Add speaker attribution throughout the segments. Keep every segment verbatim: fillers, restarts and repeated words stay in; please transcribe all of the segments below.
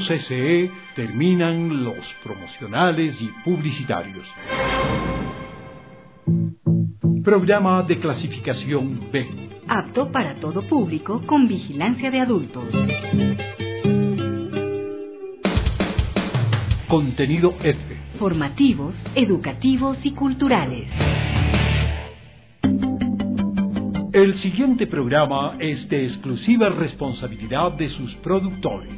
Speaker 1: C S E terminan los promocionales y publicitarios. Programa de clasificación B.
Speaker 2: Apto para todo público con vigilancia de adultos.
Speaker 1: Contenido F.
Speaker 2: Formativos, educativos y culturales.
Speaker 1: El siguiente programa es de exclusiva responsabilidad de sus productores.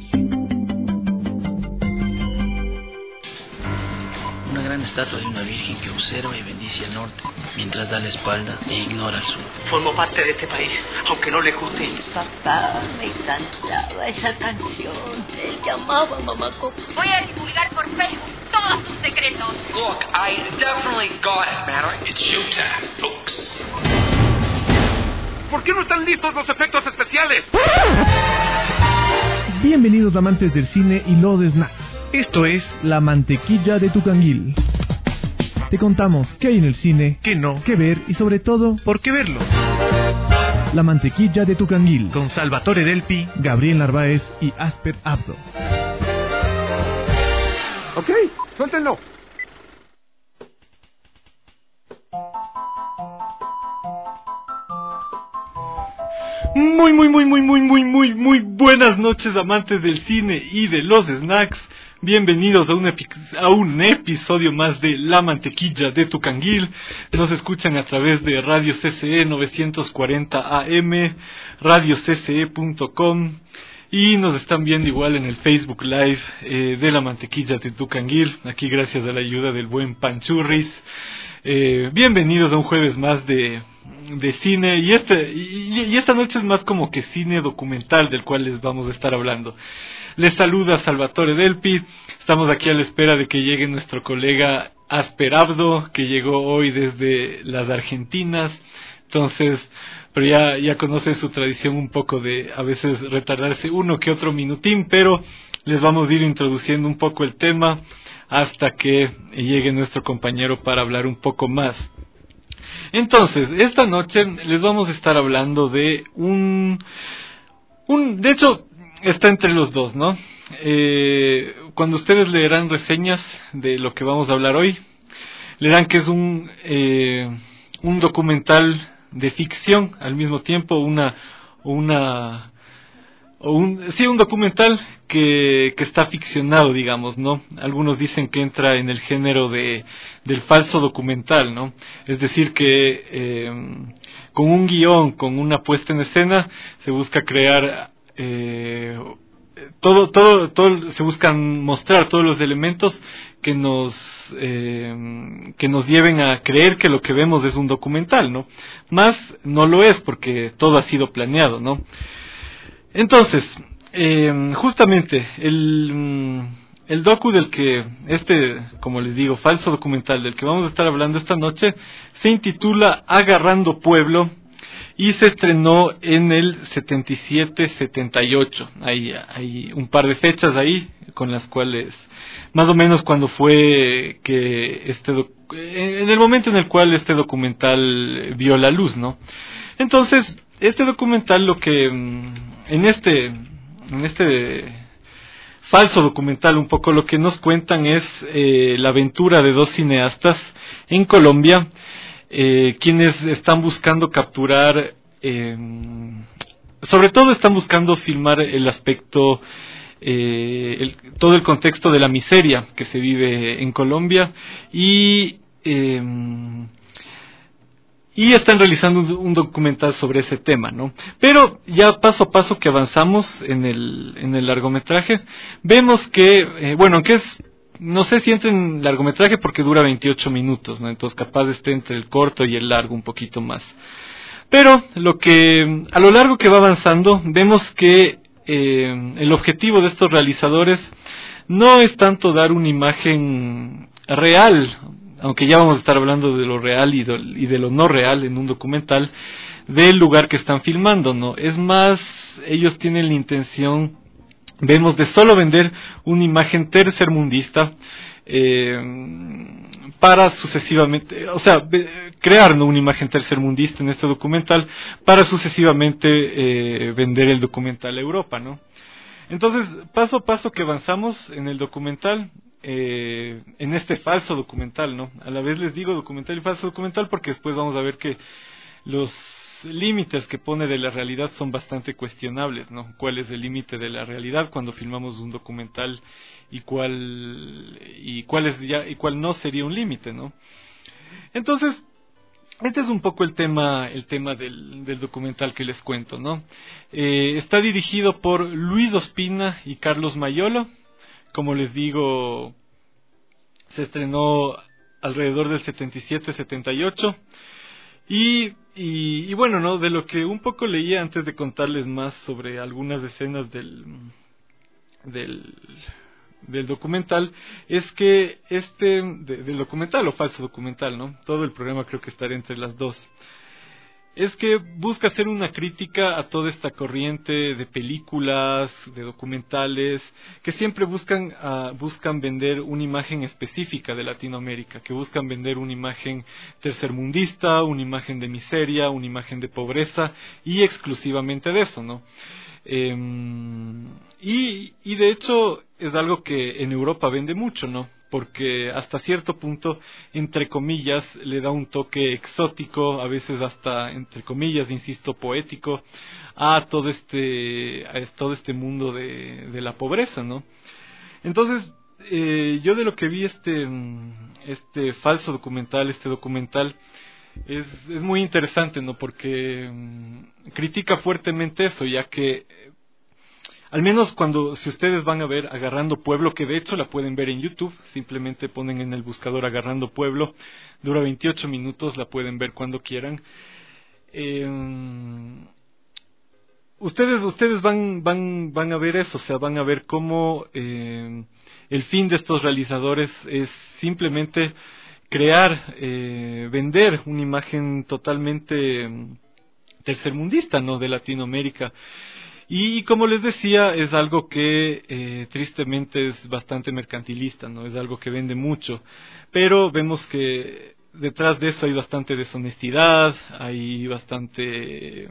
Speaker 3: Una gran estatua de una virgen que observa y bendice al norte, mientras da la espalda e ignora al sur.
Speaker 4: Formo parte de este país, aunque no le guste.
Speaker 5: Papá, me encantaba esa canción. Él llamaba a Mamá Coco.
Speaker 6: Voy a divulgar por Facebook todos tus secretos.
Speaker 7: Look, I definitely got it, man. It's showtime, folks.
Speaker 8: ¿Por qué no están listos los efectos especiales?
Speaker 9: Bienvenidos amantes del cine y los snacks. Esto es La Mantequilla de Tucanguil. Te contamos qué hay en el cine, qué no, qué ver y sobre todo, por qué verlo. La Mantequilla de Tucanguil, con Salvatore Delpi, Gabriel Narváez y Asper Abdo.
Speaker 8: Ok, suéltenlo.
Speaker 10: Muy, muy, muy, muy, muy, muy, muy, muy buenas noches, amantes del cine y de los snacks. Bienvenidos a un, epi- a un episodio más de La Mantequilla de Tucanguil. Nos escuchan a través de Radio C C E novecientos cuarenta A M, radio c c e punto com y nos están viendo igual en el Facebook Live eh, de La Mantequilla de Tucanguil. Aquí gracias a la ayuda del buen Panchurris. Eh, bienvenidos a un jueves más de, de cine y, este, y, y esta noche es más como que cine documental del cual les vamos a estar hablando. Les saluda Salvatore Delpi, estamos aquí a la espera de que llegue nuestro colega Asper Abdo, que llegó hoy desde las Argentinas, entonces, pero ya, ya conocen su tradición un poco de a veces retardarse uno que otro minutín, pero les vamos a ir introduciendo un poco el tema hasta que llegue nuestro compañero para hablar un poco más. Entonces, esta noche les vamos a estar hablando de un... un de hecho, está entre los dos, ¿no? Eh, cuando ustedes leerán reseñas de lo que vamos a hablar hoy, leerán que es un, eh, un documental de ficción, al mismo tiempo una... una o un, sí, un documental que, que está ficcionado, digamos, ¿no? Algunos dicen que entra en el género de del falso documental, ¿no? Es decir, que eh, con un guión, con una puesta en escena, se busca crear eh, todo, todo, todo, se buscan mostrar todos los elementos que nos eh, que nos lleven a creer que lo que vemos es un documental, ¿no? Más no lo es porque todo ha sido planeado, ¿no? Entonces, eh, justamente, el, el docu del que, este, como les digo, falso documental del que vamos a estar hablando esta noche, se intitula Agarrando Pueblo y se estrenó en el setenta y siete setenta y ocho. Hay, hay un par de fechas ahí con las cuales, más o menos cuando fue que este, doc- en el momento en el cual este documental vio la luz, ¿no? Entonces, este documental lo que... En este, en este falso documental un poco lo que nos cuentan es eh, la aventura de dos cineastas en Colombia, eh, quienes están buscando capturar, eh, sobre todo están buscando filmar el aspecto, eh, el, todo el contexto de la miseria que se vive en Colombia y... Eh, Y están realizando un documental sobre ese tema, ¿no? Pero ya paso a paso que avanzamos en el, en el largometraje, vemos que, eh, bueno, que es, no sé si entra en largometraje porque dura veintiocho minutos, ¿no? Entonces capaz esté entre el corto y el largo un poquito más. Pero lo que, a lo largo que va avanzando, vemos que eh, el objetivo de estos realizadores no es tanto dar una imagen real, aunque ya vamos a estar hablando de lo real y de, y de lo no real en un documental, del lugar que están filmando, ¿no? Es más, ellos tienen la intención, vemos, de solo vender una imagen tercermundista, eh, para sucesivamente, o sea, crear, ¿no?, una imagen tercermundista en este documental, para sucesivamente eh, vender el documental a Europa, ¿no? Entonces, paso a paso que avanzamos en el documental, eh, en este falso documental, ¿no? A la vez les digo documental y falso documental porque después vamos a ver que los límites que pone de la realidad son bastante cuestionables, ¿no? ¿Cuál es el límite de la realidad cuando filmamos un documental y cuál y cuál es ya y cuál no sería un límite, ¿no? Entonces, este es un poco el tema el tema del, del documental que les cuento, ¿no? Eh, está dirigido por Luis Ospina y Carlos Mayolo. Como les digo, se estrenó alrededor del setenta y siete setenta y ocho. Y, y, y bueno, ¿no? De lo que un poco leía antes de contarles más sobre algunas escenas del, del, del documental, es que este, de, del documental o falso documental, ¿no? Todo el programa creo que estará entre las dos. Es que busca hacer una crítica a toda esta corriente de películas, de documentales, que siempre buscan, uh, buscan vender una imagen específica de Latinoamérica, que buscan vender una imagen tercermundista, una imagen de miseria, una imagen de pobreza, y exclusivamente de eso, ¿no? Eh, y, y de hecho es algo que en Europa vende mucho, ¿no? Porque hasta cierto punto, entre comillas, le da un toque exótico, a veces hasta, entre comillas, insisto, poético, a todo este, a todo este mundo de, de la pobreza, ¿no? Entonces, eh, yo de lo que vi este, este falso documental, este documental, es, es muy interesante, ¿no? Porque um, critica fuertemente eso, ya que al menos cuando, si ustedes van a ver Agarrando Pueblo, que de hecho la pueden ver en YouTube, simplemente ponen en el buscador Agarrando Pueblo, dura veintiocho minutos, la pueden ver cuando quieran. Eh, ustedes ustedes van van van a ver eso, o sea, van a ver cómo eh, el fin de estos realizadores es simplemente crear, eh, vender una imagen totalmente tercermundista, ¿no? De Latinoamérica. Y como les decía, es algo que eh, tristemente es bastante mercantilista, ¿no? Es algo que vende mucho, pero vemos que detrás de eso hay bastante deshonestidad, hay bastante,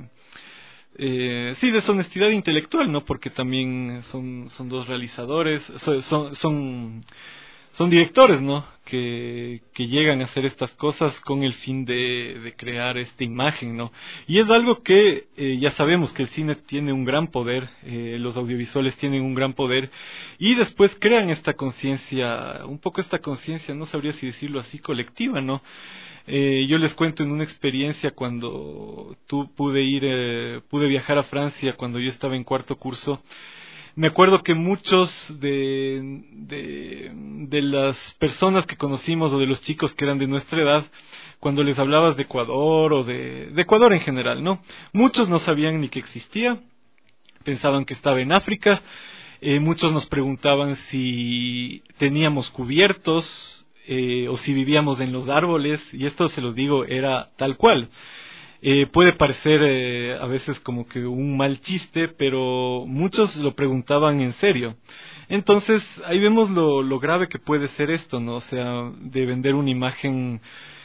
Speaker 10: eh, sí, deshonestidad intelectual, ¿no? Porque también son son dos realizadores, son son, son Son directores, ¿no? Que, que llegan a hacer estas cosas con el fin de, de crear esta imagen, ¿no? Y es algo que eh, ya sabemos que el cine tiene un gran poder, eh, los audiovisuales tienen un gran poder, y después crean esta conciencia, un poco esta conciencia, no sabría si decirlo así, colectiva, ¿no? Eh, yo les cuento en una experiencia cuando tú pude ir, eh, pude viajar a Francia cuando yo estaba en cuarto curso. Me acuerdo que muchos de, de, de las personas que conocimos o de los chicos que eran de nuestra edad, cuando les hablabas de Ecuador o de, de Ecuador en general, ¿no? Muchos no sabían ni que existía, pensaban que estaba en África, eh, muchos nos preguntaban si teníamos cubiertos eh, o si vivíamos en los árboles, y esto se los digo, era tal cual. Eh, puede parecer eh, a veces como que un mal chiste, pero muchos lo preguntaban en serio. Entonces, ahí vemos lo, lo grave que puede ser esto, ¿no? O sea, de vender una imagen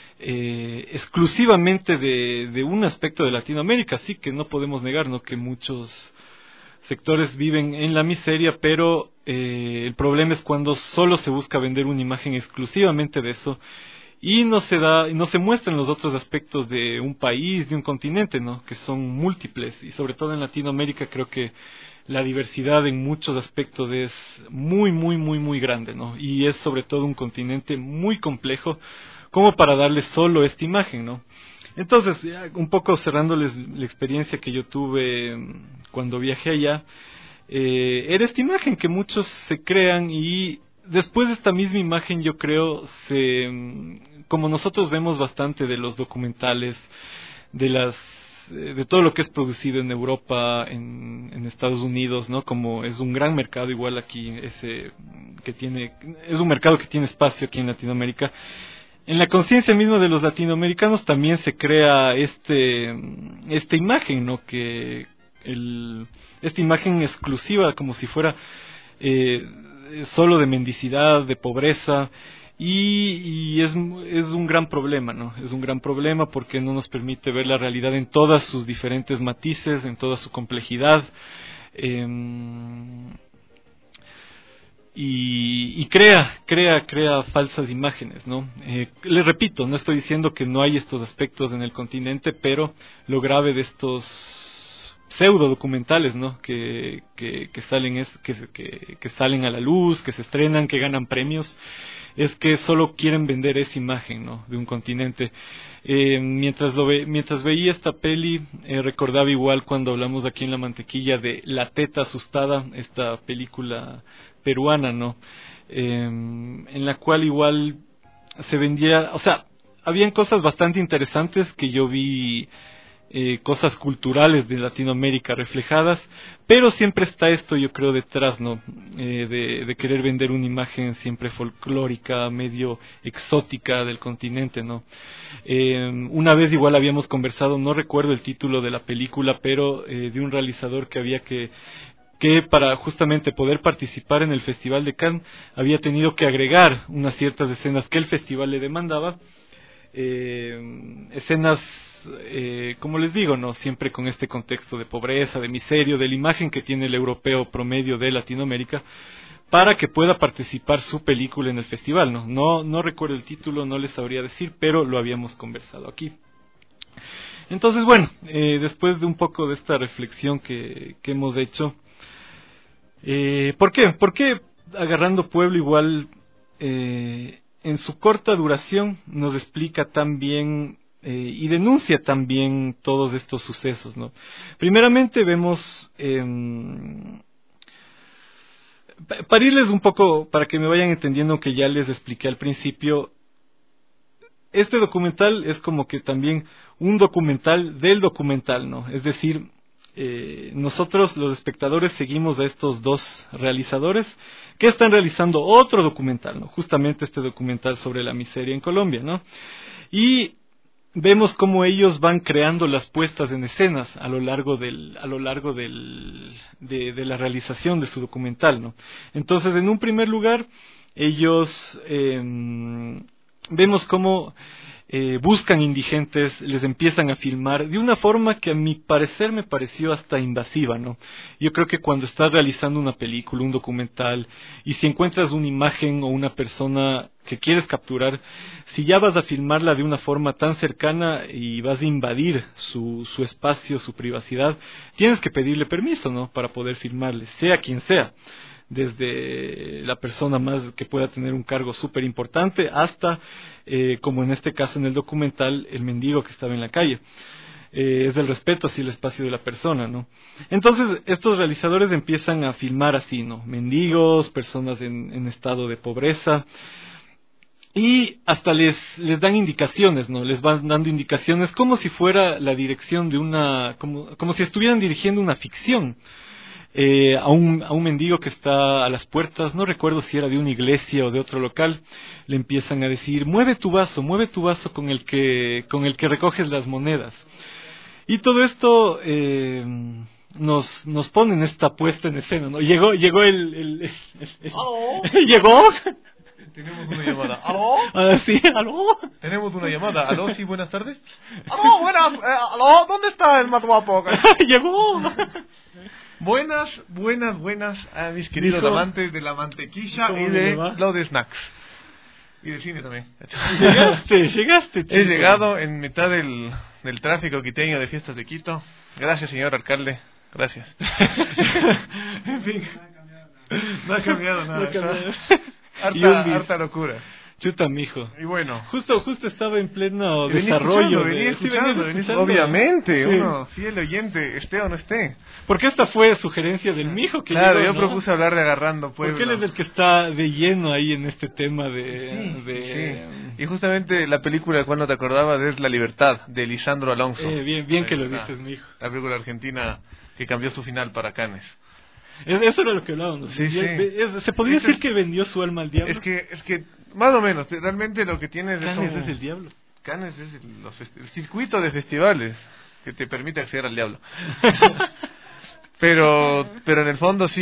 Speaker 10: eh, exclusivamente de, de un aspecto de Latinoamérica. Sí que no podemos negar, ¿no? Que muchos sectores viven en la miseria, pero eh, el problema es cuando solo se busca vender una imagen exclusivamente de eso, y no se da, no se muestran los otros aspectos de un país, de un continente, ¿no? Que son múltiples, y sobre todo en Latinoamérica creo que la diversidad en muchos aspectos es muy, muy, muy, muy grande, ¿no? Y es sobre todo un continente muy complejo como para darle solo esta imagen, ¿no? Entonces, un poco cerrándoles la experiencia que yo tuve cuando viajé allá, eh, era esta imagen que muchos se crean, y después de esta misma imagen, yo creo, se, como nosotros vemos bastante de los documentales, de las, de todo lo que es producido en Europa, en, en Estados Unidos, ¿no? Como es un gran mercado, igual aquí, ese que tiene, es un mercado que tiene espacio aquí en Latinoamérica. En la conciencia misma de los latinoamericanos también se crea este, esta imagen, ¿no? Que el, esta imagen exclusiva, como si fuera eh, solo de mendicidad, de pobreza, y, y es, es un gran problema, ¿no? Es un gran problema porque no nos permite ver la realidad en todas sus diferentes matices, en toda su complejidad. Eh, y, y crea, crea, crea falsas imágenes, ¿no? Eh, les repito, no estoy diciendo que no hay estos aspectos en el continente, pero lo grave de estos pseudo documentales, ¿no? Que, que, que salen es, que, que, que salen a la luz, que se estrenan, que ganan premios, es que solo quieren vender esa imagen, ¿no? De un continente. Eh, mientras lo ve, mientras veía esta peli, eh, recordaba igual cuando hablamos aquí en La Mantequilla de La Teta Asustada, esta película peruana, ¿no? Eh, en la cual igual se vendía, o sea, habían cosas bastante interesantes que yo vi, eh, cosas culturales de Latinoamérica reflejadas, pero siempre está esto, yo creo, detrás, ¿no? Eh, de, de querer vender una imagen siempre folclórica, medio exótica del continente, ¿no? Eh, una vez igual habíamos conversado, no recuerdo el título de la película, pero eh, de un realizador que había que que para justamente poder participar en el Festival de Cannes había tenido que agregar unas ciertas escenas que el festival le demandaba, eh, escenas, eh, como les digo, no siempre con este contexto de pobreza, de miseria, de la imagen que tiene el europeo promedio de Latinoamérica, para que pueda participar su película en el festival, ¿no? No, no recuerdo el título, no les sabría decir, pero lo habíamos conversado aquí. Entonces, bueno, eh, después de un poco de esta reflexión que, que hemos hecho, Eh, ¿Por qué? ¿Por qué Agarrando Pueblo igual eh, en su corta duración nos explica tan bien eh, y denuncia tan bien todos estos sucesos, ¿no? Primeramente vemos, eh, para irles un poco, para que me vayan entendiendo que ya les expliqué al principio, este documental es como que también un documental del documental, ¿no? Es decir, Eh, nosotros los espectadores seguimos a estos dos realizadores que están realizando otro documental, ¿no? Justamente este documental sobre la miseria en Colombia, ¿no? Y vemos cómo ellos van creando las puestas en escenas a lo largo del, a lo largo del, de, de la realización de su documental, ¿no? Entonces, en un primer lugar, ellos eh, vemos cómo Eh, buscan indigentes, les empiezan a filmar de una forma que a mi parecer me pareció hasta invasiva, ¿no? Yo creo que cuando estás realizando una película, un documental, y si encuentras una imagen o una persona que quieres capturar, si ya vas a filmarla de una forma tan cercana y vas a invadir su, su espacio, su privacidad, tienes que pedirle permiso, ¿no? Para poder filmarle, sea quien sea. Desde la persona más que pueda tener un cargo súper importante hasta, eh, como en este caso en el documental, el mendigo que estaba en la calle. Eh, es el respeto hacia el espacio de la persona, ¿no? Entonces, estos realizadores empiezan a filmar así, ¿no? Mendigos, personas en, en estado de pobreza, y hasta les, les dan indicaciones, ¿no? Les van dando indicaciones como si fuera la dirección de una, como, como si estuvieran dirigiendo una ficción. Eh, a, un, a un mendigo que está a las puertas, no recuerdo si era de una iglesia o de otro local, le empiezan a decir, mueve tu vaso, mueve tu vaso con el que, con el que recoges las monedas. Y todo esto eh, nos, nos pone en esta puesta en escena, ¿no? Llegó, llegó el... el, el, el, el ¿Llegó?
Speaker 11: Tenemos una llamada. ¿Aló?
Speaker 10: Ah, sí, ¿aló?
Speaker 11: Tenemos una llamada. ¿Aló? Sí, buenas tardes. ¿Aló? Buenas. Eh, ¿Aló? ¿Dónde está el más guapo?
Speaker 10: Llegó.
Speaker 11: Buenas, buenas, buenas a mis queridos
Speaker 10: Hijo,
Speaker 11: amantes de la mantequilla y de los de snacks. Y de cine también.
Speaker 10: Llegaste, llegaste, chico.
Speaker 11: He llegado en mitad del, del tráfico quiteño de fiestas de Quito. Gracias, señor alcalde. Gracias.
Speaker 10: En fin.
Speaker 11: No ha cambiado nada.
Speaker 10: No ha cambiado.
Speaker 11: Harta, harta locura.
Speaker 10: Chuta, mijo.
Speaker 11: Y bueno.
Speaker 10: Justo justo estaba en pleno
Speaker 11: venía
Speaker 10: desarrollo.
Speaker 11: Venía escuchando,
Speaker 10: de,
Speaker 11: venía
Speaker 10: sí,
Speaker 11: escuchando. Obviamente,
Speaker 10: sí.
Speaker 11: Uno, fiel oyente, esté o no esté.
Speaker 10: Porque esta fue sugerencia del mijo que
Speaker 11: Claro,
Speaker 10: llegó,
Speaker 11: yo
Speaker 10: ¿no?
Speaker 11: propuse hablar de Agarrando Pueblo.
Speaker 10: Porque él es el que está de lleno ahí en este tema de...
Speaker 11: Sí,
Speaker 10: de...
Speaker 11: sí. Y justamente la película, cuando te acordabas, es La Libertad, de Lisandro Alonso.
Speaker 10: Eh, bien bien que lo
Speaker 11: la,
Speaker 10: dices, mijo.
Speaker 11: La película argentina que cambió su final para Cannes.
Speaker 10: Eso era lo que hablábamos.
Speaker 11: Sí, sí.
Speaker 10: Se podría
Speaker 11: es
Speaker 10: decir
Speaker 11: el,
Speaker 10: que vendió su alma al diablo.
Speaker 11: Es que, es que más o menos, realmente lo que tienes
Speaker 10: Cannes
Speaker 11: es, un,
Speaker 10: es el diablo.
Speaker 11: Cannes es el, los el circuito de festivales que te permite acceder al diablo. pero, pero en el fondo sí.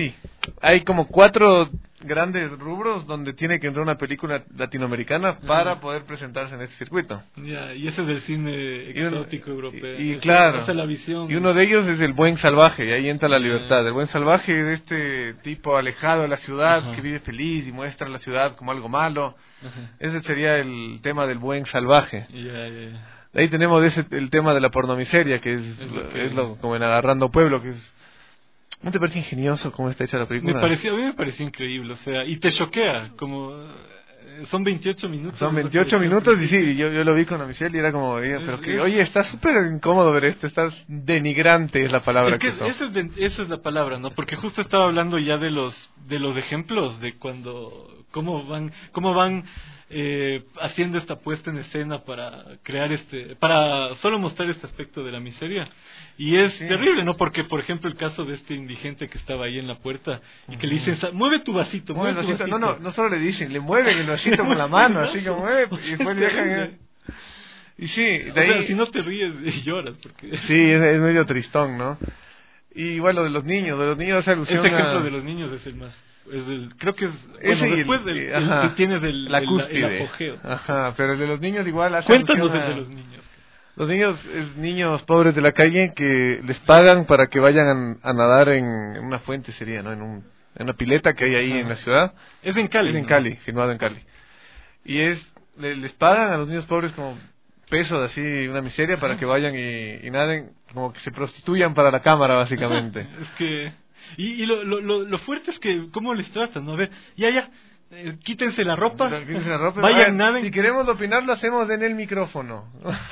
Speaker 11: hay como cuatro grandes rubros donde tiene que entrar una película latinoamericana para uh-huh. poder presentarse en este circuito.
Speaker 10: Yeah, y ese es el cine exótico
Speaker 11: y,
Speaker 10: europeo.
Speaker 11: Y, y
Speaker 10: esa,
Speaker 11: claro,
Speaker 10: esa es la visión.
Speaker 11: Y uno de ellos es El Buen Salvaje, y ahí entra la libertad. Yeah. El Buen Salvaje es este tipo alejado de la ciudad, uh-huh. que vive feliz y muestra la ciudad como algo malo. Uh-huh. Ese sería el tema del Buen Salvaje.
Speaker 10: Yeah, yeah.
Speaker 11: De ahí tenemos ese, el tema de la pornomiseria, que es, es, lo, que es lo, como en Agarrando Pueblo, que es... ¿No te parece ingenioso cómo está hecha la película?
Speaker 10: Me pareció, a mí me pareció increíble, o sea, y te choquea, como... Son veintiocho minutos.
Speaker 11: Son veintiocho minutos y sí, yo, yo lo vi con la Michelle y era como, ella, pero que, oye, está súper incómodo ver esto, está denigrante es la palabra
Speaker 10: es que,
Speaker 11: que usó.
Speaker 10: Esa es, de, esa es la palabra, ¿no? Porque justo estaba hablando ya de los de los ejemplos, de cuando, cómo van, cómo van eh, haciendo esta puesta en escena para crear este, para solo mostrar este aspecto de la miseria. Y es sí. terrible, ¿no? Porque, por ejemplo, el caso de este indigente que estaba ahí en la puerta y que uh-huh. le dicen, mueve tu vasito, mueve, mueve tu vasito.
Speaker 11: vasito. No, no, no solo le dicen, le mueven el vasito con la mano, así como mueve, y después le dejan... Y sí, de
Speaker 10: o
Speaker 11: ahí...
Speaker 10: sea, si no te ríes, lloras. Porque...
Speaker 11: Sí, es, es medio tristón, ¿no? Y igual lo de los niños, de los niños hace alusión
Speaker 10: Este ejemplo
Speaker 11: a...
Speaker 10: de los niños es el más... Es el, creo que es...
Speaker 11: Ese
Speaker 10: bueno, después
Speaker 11: el,
Speaker 10: del
Speaker 11: el,
Speaker 10: el, que tienes el,
Speaker 11: la
Speaker 10: el,
Speaker 11: cúspide.
Speaker 10: el apogeo.
Speaker 11: Ajá, pero el de los niños igual hace
Speaker 10: Cuéntanos
Speaker 11: alusión a...
Speaker 10: el de los niños.
Speaker 11: Los niños, es niños pobres de la calle que les pagan para que vayan a, a nadar en, en una fuente, sería, ¿no? En, un, en una pileta que hay ahí ah. en la ciudad.
Speaker 10: Es en Cali.
Speaker 11: Es en
Speaker 10: ¿no?
Speaker 11: Cali, filmado en Cali. Y es, le, les pagan a los niños pobres como pesos, así, una miseria, para que vayan y, y naden, como que se prostituyan para la cámara, básicamente.
Speaker 10: Es que... Y, y lo, lo, lo, lo fuerte es que, ¿cómo les tratan? ¿No? A ver, ya, ya. Eh, quítense la ropa,
Speaker 11: quítense la ropa
Speaker 10: vayan,
Speaker 11: ver,
Speaker 10: naden.
Speaker 11: Si queremos opinar, lo hacemos en el micrófono.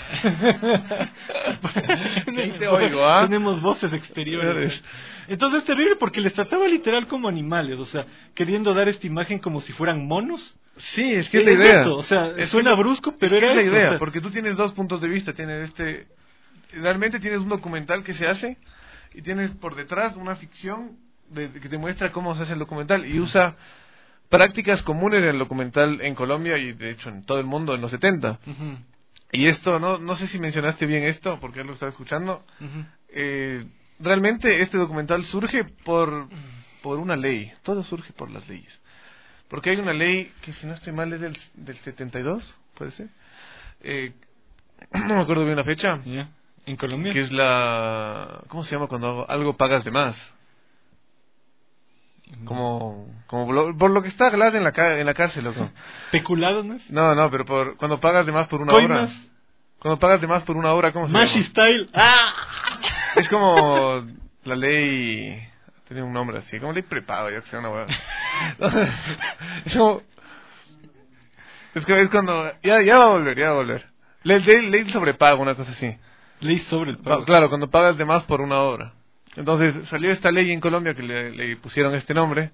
Speaker 11: te oigo, ¿ah?
Speaker 10: Tenemos voces exteriores. Entonces es terrible porque les trataba literal como animales, o sea, queriendo dar esta imagen como si fueran monos.
Speaker 11: Sí, es que es la idea.
Speaker 10: Eso, o sea,
Speaker 11: es
Speaker 10: suena
Speaker 11: que,
Speaker 10: brusco, pero
Speaker 11: es
Speaker 10: era
Speaker 11: la
Speaker 10: eso,
Speaker 11: idea,
Speaker 10: o sea,
Speaker 11: porque tú tienes dos puntos de vista. Tienes este, realmente tienes un documental que se hace y tienes por detrás una ficción de, de que te muestra cómo se hace el documental y usa prácticas comunes en el documental en Colombia y de hecho en todo el mundo en los setenta. Uh-huh. Y esto, no no sé si mencionaste bien esto, porque lo estaba escuchando. Uh-huh. Eh, realmente este documental surge por, por una ley. Todo surge por las leyes. Porque hay una ley que, si no estoy mal, es del, del setenta y dos, puede ser. Eh, no me acuerdo bien la fecha.
Speaker 10: Yeah. ¿En Colombia?
Speaker 11: Que es la... ¿Cómo se llama cuando algo pagas de más? Como, como lo, por lo que está Glass en la en la cárcel, loco.
Speaker 10: ¿Peculado, no es?
Speaker 11: No, no, pero por cuando pagas de más por una
Speaker 10: Coimas.
Speaker 11: hora. Cuando pagas de más por una hora, ¿cómo se
Speaker 10: Mashi
Speaker 11: llama?
Speaker 10: Style. ¡Ah!
Speaker 11: Es como la ley... Tiene un nombre así, como ley prepago, ya que sea una hueá. Es como... Es que es cuando... Ya, ya va a volver, ya va a volver. Ley, ley, ley sobre pago, una cosa así.
Speaker 10: Ley sobre el pago.
Speaker 11: No, claro, cuando pagas de más por una hora. Entonces salió esta ley en Colombia que le, le pusieron este nombre.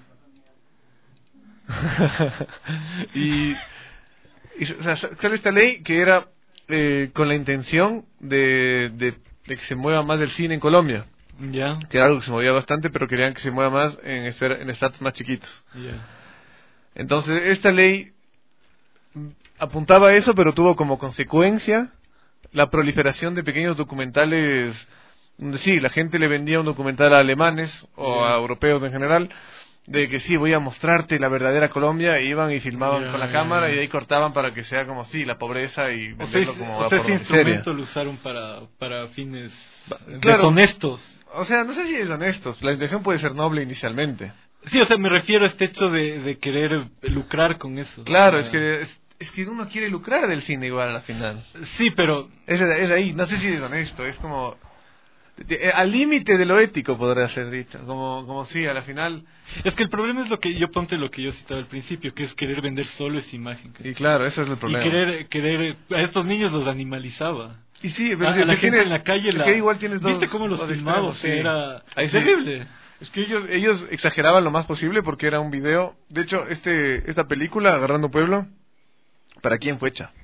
Speaker 11: y, y o sea, sale esta ley que era eh, con la intención de, de, de que se mueva más el cine en Colombia.
Speaker 10: Ya. Yeah.
Speaker 11: Que era algo que se movía bastante, pero querían que se mueva más en, esfer, en estratos más chiquitos.
Speaker 10: Yeah.
Speaker 11: Entonces esta ley apuntaba a eso, pero tuvo como consecuencia la proliferación de pequeños documentales donde sí, la gente le vendía un documental a alemanes o yeah. a europeos en general, de que sí, voy a mostrarte la verdadera Colombia, e iban y filmaban yeah, con la yeah, cámara yeah. y ahí cortaban para que sea como sí, la pobreza y
Speaker 10: o sea,
Speaker 11: como
Speaker 10: o sea, ese instrumento lo usaron para, para fines
Speaker 11: claro,
Speaker 10: deshonestos.
Speaker 11: O sea, no sé si deshonestos, la intención puede ser noble inicialmente.
Speaker 10: Sí, o sea, me refiero a este hecho de, de querer lucrar con eso.
Speaker 11: Claro,
Speaker 10: o sea,
Speaker 11: es que... Es, Es que uno quiere lucrar del cine igual a la final.
Speaker 10: Sí, pero...
Speaker 11: Es, es ahí, no sé si es honesto, es como... Al límite de lo ético podría ser dicho, como como sí, a la final...
Speaker 10: Es que el problema es lo que yo ponte lo que yo citaba al principio, que es querer vender solo esa imagen.
Speaker 11: Y claro, eso es el problema.
Speaker 10: Y querer, querer a estos niños los animalizaba.
Speaker 11: Y sí, pero
Speaker 10: a,
Speaker 11: si
Speaker 10: a la gente
Speaker 11: tienes,
Speaker 10: en la calle... La,
Speaker 11: que igual tienes dos,
Speaker 10: ¿viste cómo los filmaba? Sí. Era
Speaker 11: ahí
Speaker 10: terrible.
Speaker 11: Sí. Es que ellos ellos exageraban lo más posible porque era un video... De hecho, este esta película, Agarrando Pueblo... ¿Para quién fue hecha?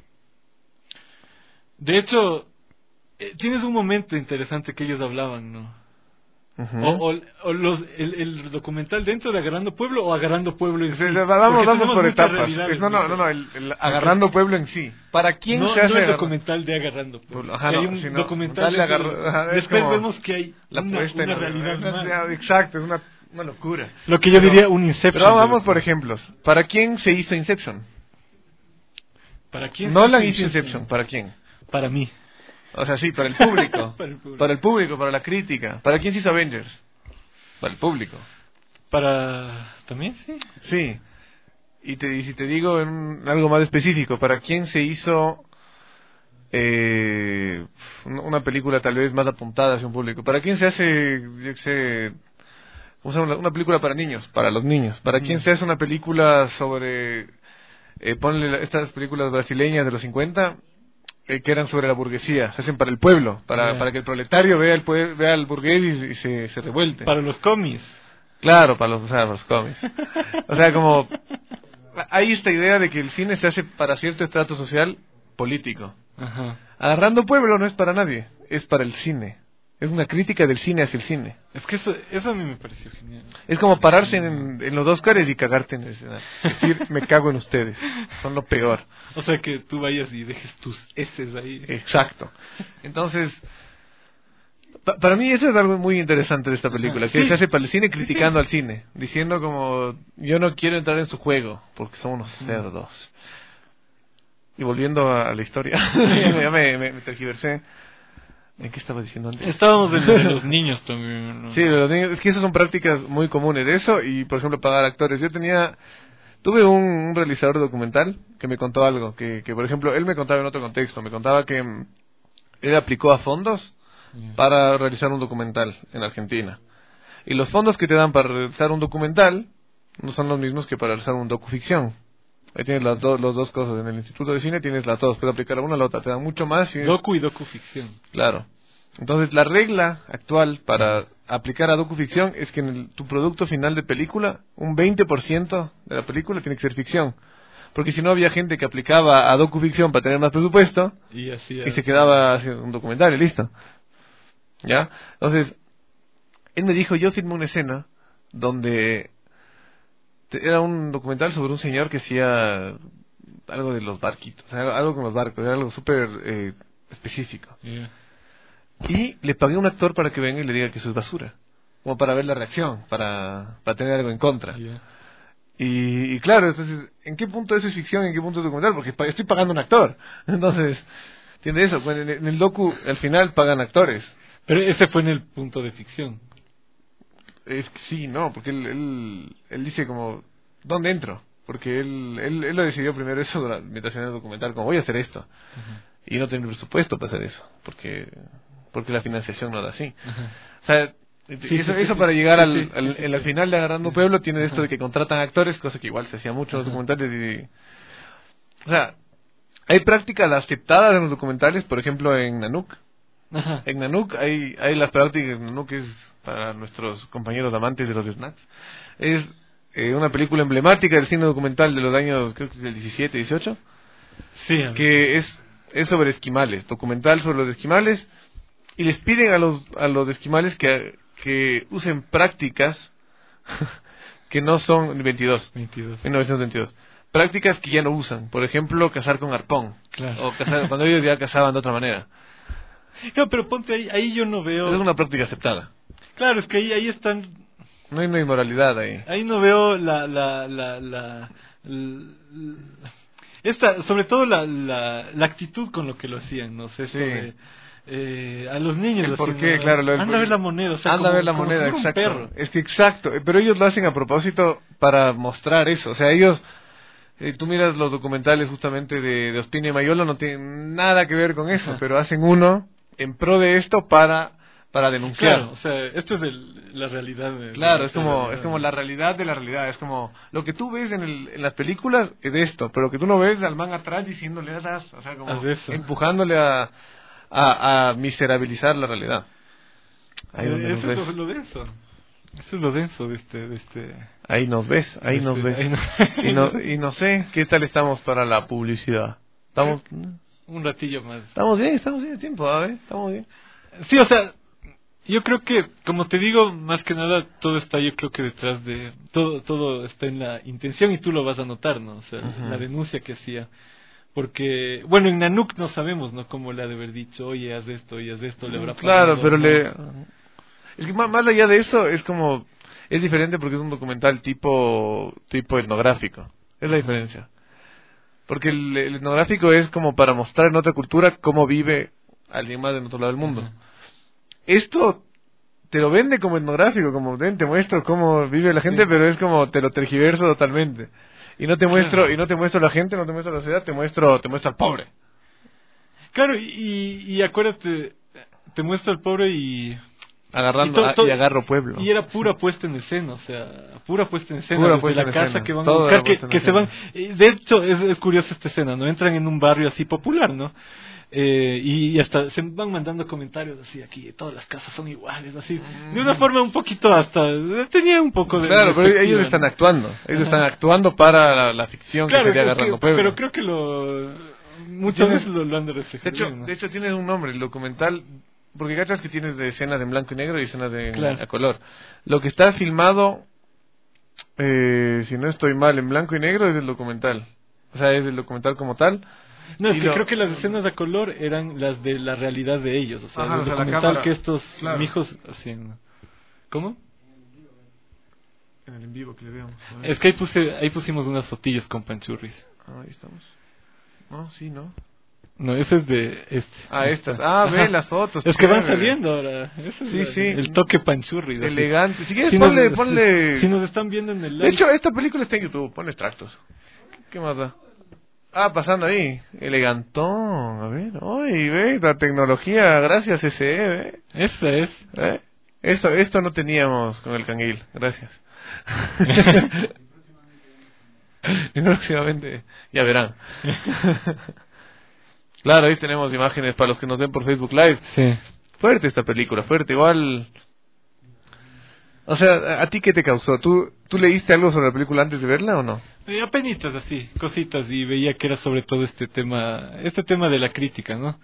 Speaker 10: De hecho, eh, tienes un momento interesante que ellos hablaban, ¿no? Uh-huh. O, o, o los, el, el documental dentro de Agarrando Pueblo o Agarrando Pueblo en sí.
Speaker 11: sí vamos vamos por etapas. Es, no, no, no, no, el, el Agarrando Pueblo en sí. ¿Para quién
Speaker 10: no,
Speaker 11: se hace?
Speaker 10: No el documental de Agarrando Pueblo.
Speaker 11: Ajá,
Speaker 10: hay
Speaker 11: no,
Speaker 10: un
Speaker 11: sino,
Speaker 10: documental de
Speaker 11: agar... Ajá,
Speaker 10: después vemos que hay
Speaker 11: la
Speaker 10: una, una realidad
Speaker 11: una,
Speaker 10: más.
Speaker 11: Exacto, es una Una locura.
Speaker 10: Lo que yo
Speaker 11: pero,
Speaker 10: diría un Inception.
Speaker 11: Pero vamos por ejemplos. ¿Para quién se hizo Inception?
Speaker 10: ¿Para quién?
Speaker 11: Nolan hizo Inception. ¿Para quién?
Speaker 10: Para mí.
Speaker 11: O sea, sí, para el público.
Speaker 10: para, el público.
Speaker 11: para el público, para la crítica. ¿Para quién se hizo Avengers? Para el público.
Speaker 10: Para... ¿También? Sí.
Speaker 11: Sí. Y, te, y si te digo en un, algo más específico, ¿para quién se hizo eh, una película tal vez más apuntada hacia un público? ¿Para quién se hace, yo qué sé, una, una película para niños? Para los niños. ¿Para quién se hace una película sobre, eh, ponle estas películas brasileñas de los cincuenta, eh, que eran sobre la burguesía? Se hacen para el pueblo, para, yeah. para que el proletario vea, el pue- vea al burgués y, y se, se revuelte.
Speaker 10: Para los cómics.
Speaker 11: Claro, para los, o sea, para los cómics. O sea, como... Hay esta idea de que el cine se hace para cierto estrato social político.
Speaker 10: Ajá.
Speaker 11: Agarrando pueblo no es para nadie, es para el cine. Es una crítica del cine hacia el cine.
Speaker 10: Es que eso, eso a mí me pareció genial.
Speaker 11: Es como pararse en, en los Óscares y cagarte en el escenario. Decir, me cago en ustedes, son lo peor.
Speaker 10: O sea, que tú vayas y dejes tus eses ahí.
Speaker 11: Exacto. Entonces... Pa- para mí eso es algo muy interesante de esta película, que
Speaker 10: sí.
Speaker 11: se hace para el cine criticando al cine, diciendo como, yo no quiero entrar en su juego, porque son unos cerdos. Y volviendo a, a la historia, ya me, me, me tergiversé. ¿En qué estaba diciendo antes?
Speaker 10: Estábamos en de los niños también, ¿no?
Speaker 11: Sí, de los niños, es que esas son prácticas muy comunes, eso y por ejemplo pagar actores. Yo tenía, tuve un, un realizador de documental que me contó algo, que, que por ejemplo, él me contaba en otro contexto, me contaba que mm, él aplicó a fondos para realizar un documental en Argentina. Y los fondos que te dan para realizar un documental no son los mismos que para realizar un docuficción. Ahí tienes las dos, las dos cosas. En el Instituto de Cine tienes las dos. Puedes aplicar a una a la otra. Te dan mucho más. Y es...
Speaker 10: Docu y docuficción.
Speaker 11: Claro. Entonces, la regla actual para aplicar a docuficción es que en el, tu producto final de película, un veinte por ciento de la película tiene que ser ficción. Porque si no, había gente que aplicaba a docuficción para tener más presupuesto
Speaker 10: y, hacía,
Speaker 11: y se quedaba haciendo un documental y listo. ¿Ya? Entonces, él me dijo, yo filmé una escena donde te, era un documental sobre un señor que hacía algo de los barquitos, o sea, algo con los barcos, era algo súper eh, específico.
Speaker 10: Yeah.
Speaker 11: Y le pagué a un actor para que venga y le diga que eso es basura, como para ver la reacción, para, para tener algo en contra.
Speaker 10: Yeah.
Speaker 11: Y, y claro, entonces, ¿en qué punto eso es ficción y en qué punto es documental? Porque estoy pagando a un actor. Entonces, ¿entiendes eso? Bueno, en, en el docu, al final, pagan actores.
Speaker 10: Pero ese fue en el punto de ficción.
Speaker 11: Es que sí, no, porque él, él, él dice como, ¿dónde entro? Porque él, él, él lo decidió primero eso durante, mientras en el documental, como voy a hacer esto. Uh-huh. Y no tengo presupuesto para hacer eso, porque porque la financiación no da así. Uh-huh. O sea, sí, eso, sí, eso sí, para llegar sí, al, al, sí, al, al final de Agarrando sí. Pueblo tiene esto uh-huh. de que contratan actores, cosa que igual se hacía mucho en los uh-huh. documentales. Y, o sea, hay prácticas aceptadas en los documentales, por ejemplo en Nanook. Ajá. En Nanook hay, hay las prácticas. Nanook es para nuestros compañeros amantes de los snacks. Es eh, una película emblemática del cine documental de los años, creo que es del diecisiete, dieciocho.
Speaker 10: Sí.
Speaker 11: Que es, es sobre esquimales, documental sobre los esquimales. Y les piden a los, a los esquimales que, que usen prácticas que no son veintidós,
Speaker 10: veintidós.
Speaker 11: mil novecientos veintidós. Prácticas que ya no usan. Por ejemplo, cazar con arpón.
Speaker 10: Claro.
Speaker 11: O cazar, cuando ellos ya cazaban de otra manera.
Speaker 10: No, pero ponte ahí, ahí yo no veo...
Speaker 11: Es una práctica aceptada.
Speaker 10: Claro, es que ahí, ahí están...
Speaker 11: No hay una inmoralidad ahí.
Speaker 10: Ahí no veo la... la, la, la, la esta, sobre todo la, la, la actitud con lo que lo hacían, no sé, sí. sobre... Eh, a los niños
Speaker 11: ¿El por qué? Claro, lo,
Speaker 10: anda a ver la moneda, o sea,
Speaker 11: anda
Speaker 10: como,
Speaker 11: a ver la
Speaker 10: como
Speaker 11: moneda,
Speaker 10: si
Speaker 11: exacto.
Speaker 10: Un perro.
Speaker 11: Es que exacto, pero ellos lo hacen a propósito para mostrar eso, o sea, ellos... Eh, tú miras los documentales justamente de, de Ospina y Mayolo, no tienen nada que ver con eso, ajá. pero hacen uno en pro de esto para para denunciar.
Speaker 10: Claro, o sea, esto es el, la realidad. De,
Speaker 11: claro,
Speaker 10: de
Speaker 11: es como
Speaker 10: realidad.
Speaker 11: es como la realidad de la realidad, es como lo que tú ves en, el, en las películas es de esto, pero lo que tú no ves al man atrás diciéndole, o sea, como empujándole a, a, a miserabilizar la realidad.
Speaker 10: Ahí eh, eso es lo, lo denso. Eso es lo denso de este... De este
Speaker 11: ahí nos ves, ahí este, nos ves. Ahí no... y, no, y no sé, ¿qué tal estamos para la publicidad? ¿Estamos...?
Speaker 10: Un ratillo más.
Speaker 11: Estamos bien, estamos bien de tiempo, ¿eh? Estamos bien.
Speaker 10: Sí, o sea, yo creo que, como te digo, más que nada, todo está, yo creo que detrás de... Todo todo está en la intención y tú lo vas a notar, ¿no? O sea, uh-huh. la denuncia que hacía. Porque, bueno, en Nanook no sabemos, ¿no? Cómo le ha de haber dicho, oye, haz esto, y haz esto, le habrá
Speaker 11: Claro,
Speaker 10: pagado,
Speaker 11: pero
Speaker 10: ¿no?
Speaker 11: le... Es que más, más allá de eso, es como... Es diferente porque es un documental tipo tipo etnográfico. Es la diferencia. Porque el, el etnográfico es como para mostrar en otra cultura cómo vive alguien más en otro lado del mundo. Uh-huh. Esto te lo vende como etnográfico, como ven, te muestro cómo vive la gente, sí. Pero es como te lo tergiverso totalmente. Y no te muestro, claro. y no te muestro la gente, no te muestro la sociedad, te muestro, te muestro al pobre.
Speaker 10: Claro, y, y acuérdate, te muestro al pobre y
Speaker 11: agarrando y, to, to, y agarro pueblo.
Speaker 10: Y era pura puesta en escena, o sea, pura puesta en escena, pura desde la casa escena. Que van Todo a buscar, que, que se van. De hecho, es, es curiosa esta escena, ¿no? Entran en un barrio así popular, ¿no? Eh, y, y hasta se van mandando comentarios así, aquí todas las casas son iguales, así, de una forma un poquito hasta, tenía un poco de...
Speaker 11: Claro, pero ellos ¿no? están actuando, ellos Ajá. están actuando para la, la ficción claro, que sería agarrando
Speaker 10: que,
Speaker 11: pueblo.
Speaker 10: Pero creo que lo, muchas veces lo, lo han de reflejar.
Speaker 11: De hecho,
Speaker 10: bien, ¿no?
Speaker 11: de hecho tiene un nombre, el documental, porque cachas que tienes de escenas en blanco y negro y escenas de claro. a color. Lo que está filmado, eh, si no estoy mal, en blanco y negro es el documental, o sea, es el documental como tal.
Speaker 10: No, es que lo... creo que las escenas de color eran las de la realidad de ellos, o sea, Ajá, el o sea, documental que estos claro. mijos hacían. ¿Cómo?
Speaker 11: En el en vivo que le veamos.
Speaker 10: Es que ahí puse, ahí pusimos unas fotillas con panchurris.
Speaker 11: Ah, ahí estamos. No, sí, ¿no?
Speaker 10: No, ese es de este.
Speaker 11: Ah, estas. Ah, ve las fotos.
Speaker 10: Es que van saliendo ahora. Ese es
Speaker 11: sí,
Speaker 10: el,
Speaker 11: sí.
Speaker 10: El toque panchurri.
Speaker 11: Elegante. Si quieres,
Speaker 10: si
Speaker 11: ponle,
Speaker 10: nos,
Speaker 11: ponle...
Speaker 10: Si nos están viendo en el live.
Speaker 11: De hecho, esta película está en YouTube. Ponle extractos. ¿Qué más da? Ah, pasando ahí. Elegantón. A ver. Ay, ve. La tecnología. Gracias, S E. Ve.
Speaker 10: Esa es.
Speaker 11: ¿Eh? Eso, esto no teníamos con el canguil. Gracias. Y próximamente. Ya verán. Claro, ahí tenemos imágenes para los que nos ven por Facebook Live.
Speaker 10: Sí.
Speaker 11: Fuerte esta película, fuerte. Igual... O sea, ¿a ti qué te causó? ¿Tú, ¿Tú leíste algo sobre la película antes de verla o no?
Speaker 10: Eh, apenitas así, cositas, y veía que era sobre todo este tema, este tema de la crítica, ¿no?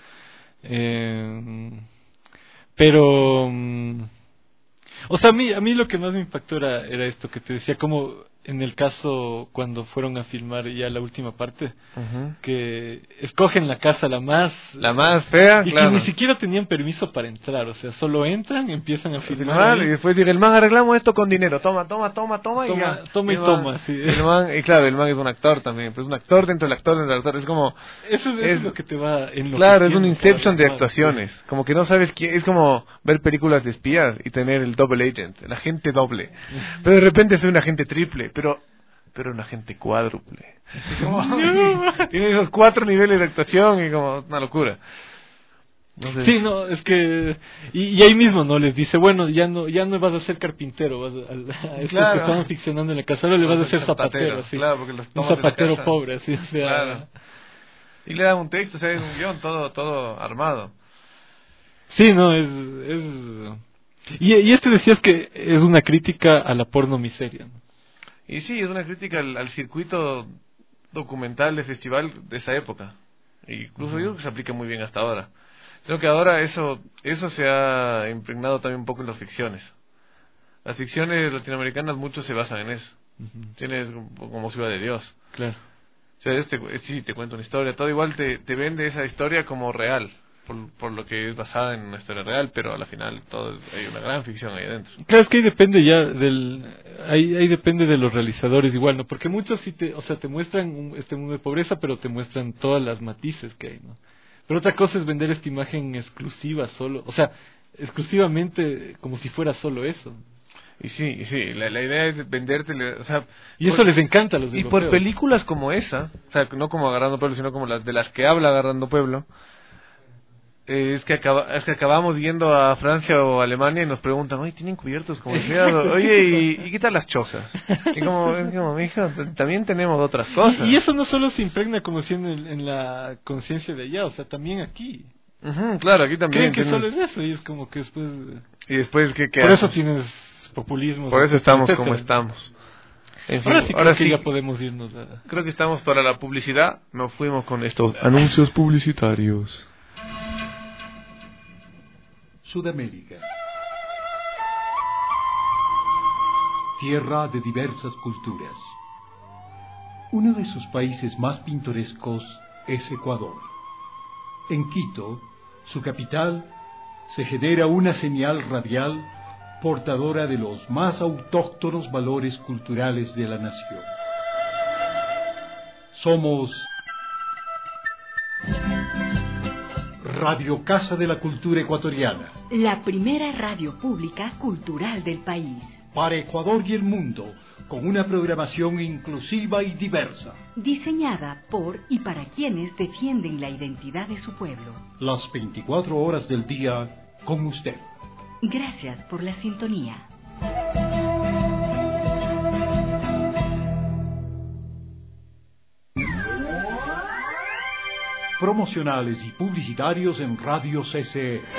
Speaker 10: Eh, pero... Um, o sea, a mí, a mí lo que más me impactó era, era esto que te decía, como en el caso cuando fueron a filmar ya la última parte, uh-huh. que escogen la casa la más
Speaker 11: la más fea
Speaker 10: y
Speaker 11: claro.
Speaker 10: que ni siquiera tenían permiso para entrar, o sea, solo entran, empiezan a filmar, filmar
Speaker 11: y después dicen, el man, arreglamos esto con dinero, toma, toma, toma, toma,
Speaker 10: toma
Speaker 11: y ya.
Speaker 10: Toma y, y toma, sí.
Speaker 11: El man, y claro, el man es un actor también, pero es un actor dentro del actor dentro del actor, es como...
Speaker 10: Eso, eso es, es lo que te va en lo
Speaker 11: Claro, es un inception de actuaciones, sí. Como que no sabes quién, es como ver películas de espías y tener el double agent, el agente doble, uh-huh. Pero de repente soy un agente triple, pero... pero un agente cuádruple. Como, no. Tiene esos cuatro niveles de actuación y como una locura.
Speaker 10: Entonces... Sí, no, es que y, y ahí mismo no les dice, bueno, ya no ya no vas a ser carpintero, vas a, a, a esto claro. que estaban ficcionando en la casa, ahora le vas a ser zapatero, así.
Speaker 11: Claro, porque los
Speaker 10: un zapatero pobre, así, o sea,
Speaker 11: claro. Y le dan un texto, o sea, es un guión todo todo armado.
Speaker 10: Sí, no, es es y, y este decías que es una crítica a la porno miseria, ¿no?
Speaker 11: Y sí, es una crítica al, al circuito documental de festival de esa época. E incluso uh-huh. yo creo que se aplica muy bien hasta ahora. Creo que ahora eso eso se ha impregnado también un poco en las ficciones. Las ficciones latinoamericanas mucho se basan en eso. Uh-huh. Tienes como Ciudad de Dios.
Speaker 10: Claro.
Speaker 11: O sea, este, sí, te cuento una historia. Todo igual te, te vende esa historia como real. Por, por lo que es basada en una historia real, pero a la final todo es, hay una gran ficción ahí adentro.
Speaker 10: Claro, es que ahí depende ya del ahí, ahí depende de los realizadores igual, ¿no? Porque muchos sí te, o sea, te muestran un, este mundo de pobreza, pero te muestran todas las matices que hay, ¿no? Pero otra cosa es vender esta imagen exclusiva solo, o sea, exclusivamente como si fuera solo eso.
Speaker 11: Y sí, y sí, la, la idea es venderte, o sea...
Speaker 10: Y eso por, les encanta a los
Speaker 11: Y
Speaker 10: europeos.
Speaker 11: por películas como esa, o sea, no como Agarrando Pueblo, sino como las de las que habla Agarrando Pueblo... Es que, acaba, es que acabamos yendo a Francia o Alemania y nos preguntan, oye, ¿tienen cubiertos como empleado? Oye, ¿y, ¿y qué tal las chozas? Y como, como mi hija, también tenemos otras cosas.
Speaker 10: Y, y eso no solo se impregna como si en, el, en la conciencia de allá, o sea, también aquí.
Speaker 11: Uh-huh, claro, aquí también.
Speaker 10: Creen que tienes... solo es eso y es como que después...
Speaker 11: Y después, ¿qué, qué
Speaker 10: Por
Speaker 11: haces?
Speaker 10: eso tienes populismo.
Speaker 11: Por eso estamos etcétera. Como estamos. En fin,
Speaker 10: ahora sí,
Speaker 11: ahora
Speaker 10: creo
Speaker 11: sí
Speaker 10: que ya podemos irnos a...
Speaker 11: Creo que estamos para la publicidad. Nos fuimos con estos anuncios publicitarios.
Speaker 1: Sudamérica, tierra de diversas culturas. Uno de sus países más pintorescos es Ecuador. En Quito, su capital, se genera una señal radial portadora de los más autóctonos valores culturales de la nación. Somos Radio Casa de la Cultura Ecuatoriana,
Speaker 2: la primera radio pública cultural del país.
Speaker 1: Para Ecuador y el mundo, con una programación inclusiva y diversa.
Speaker 2: Diseñada por y para quienes defienden la identidad de su pueblo.
Speaker 1: Las veinticuatro horas del día con usted.
Speaker 2: Gracias por la sintonía.
Speaker 1: Promocionales y publicitarios en Radio C C E.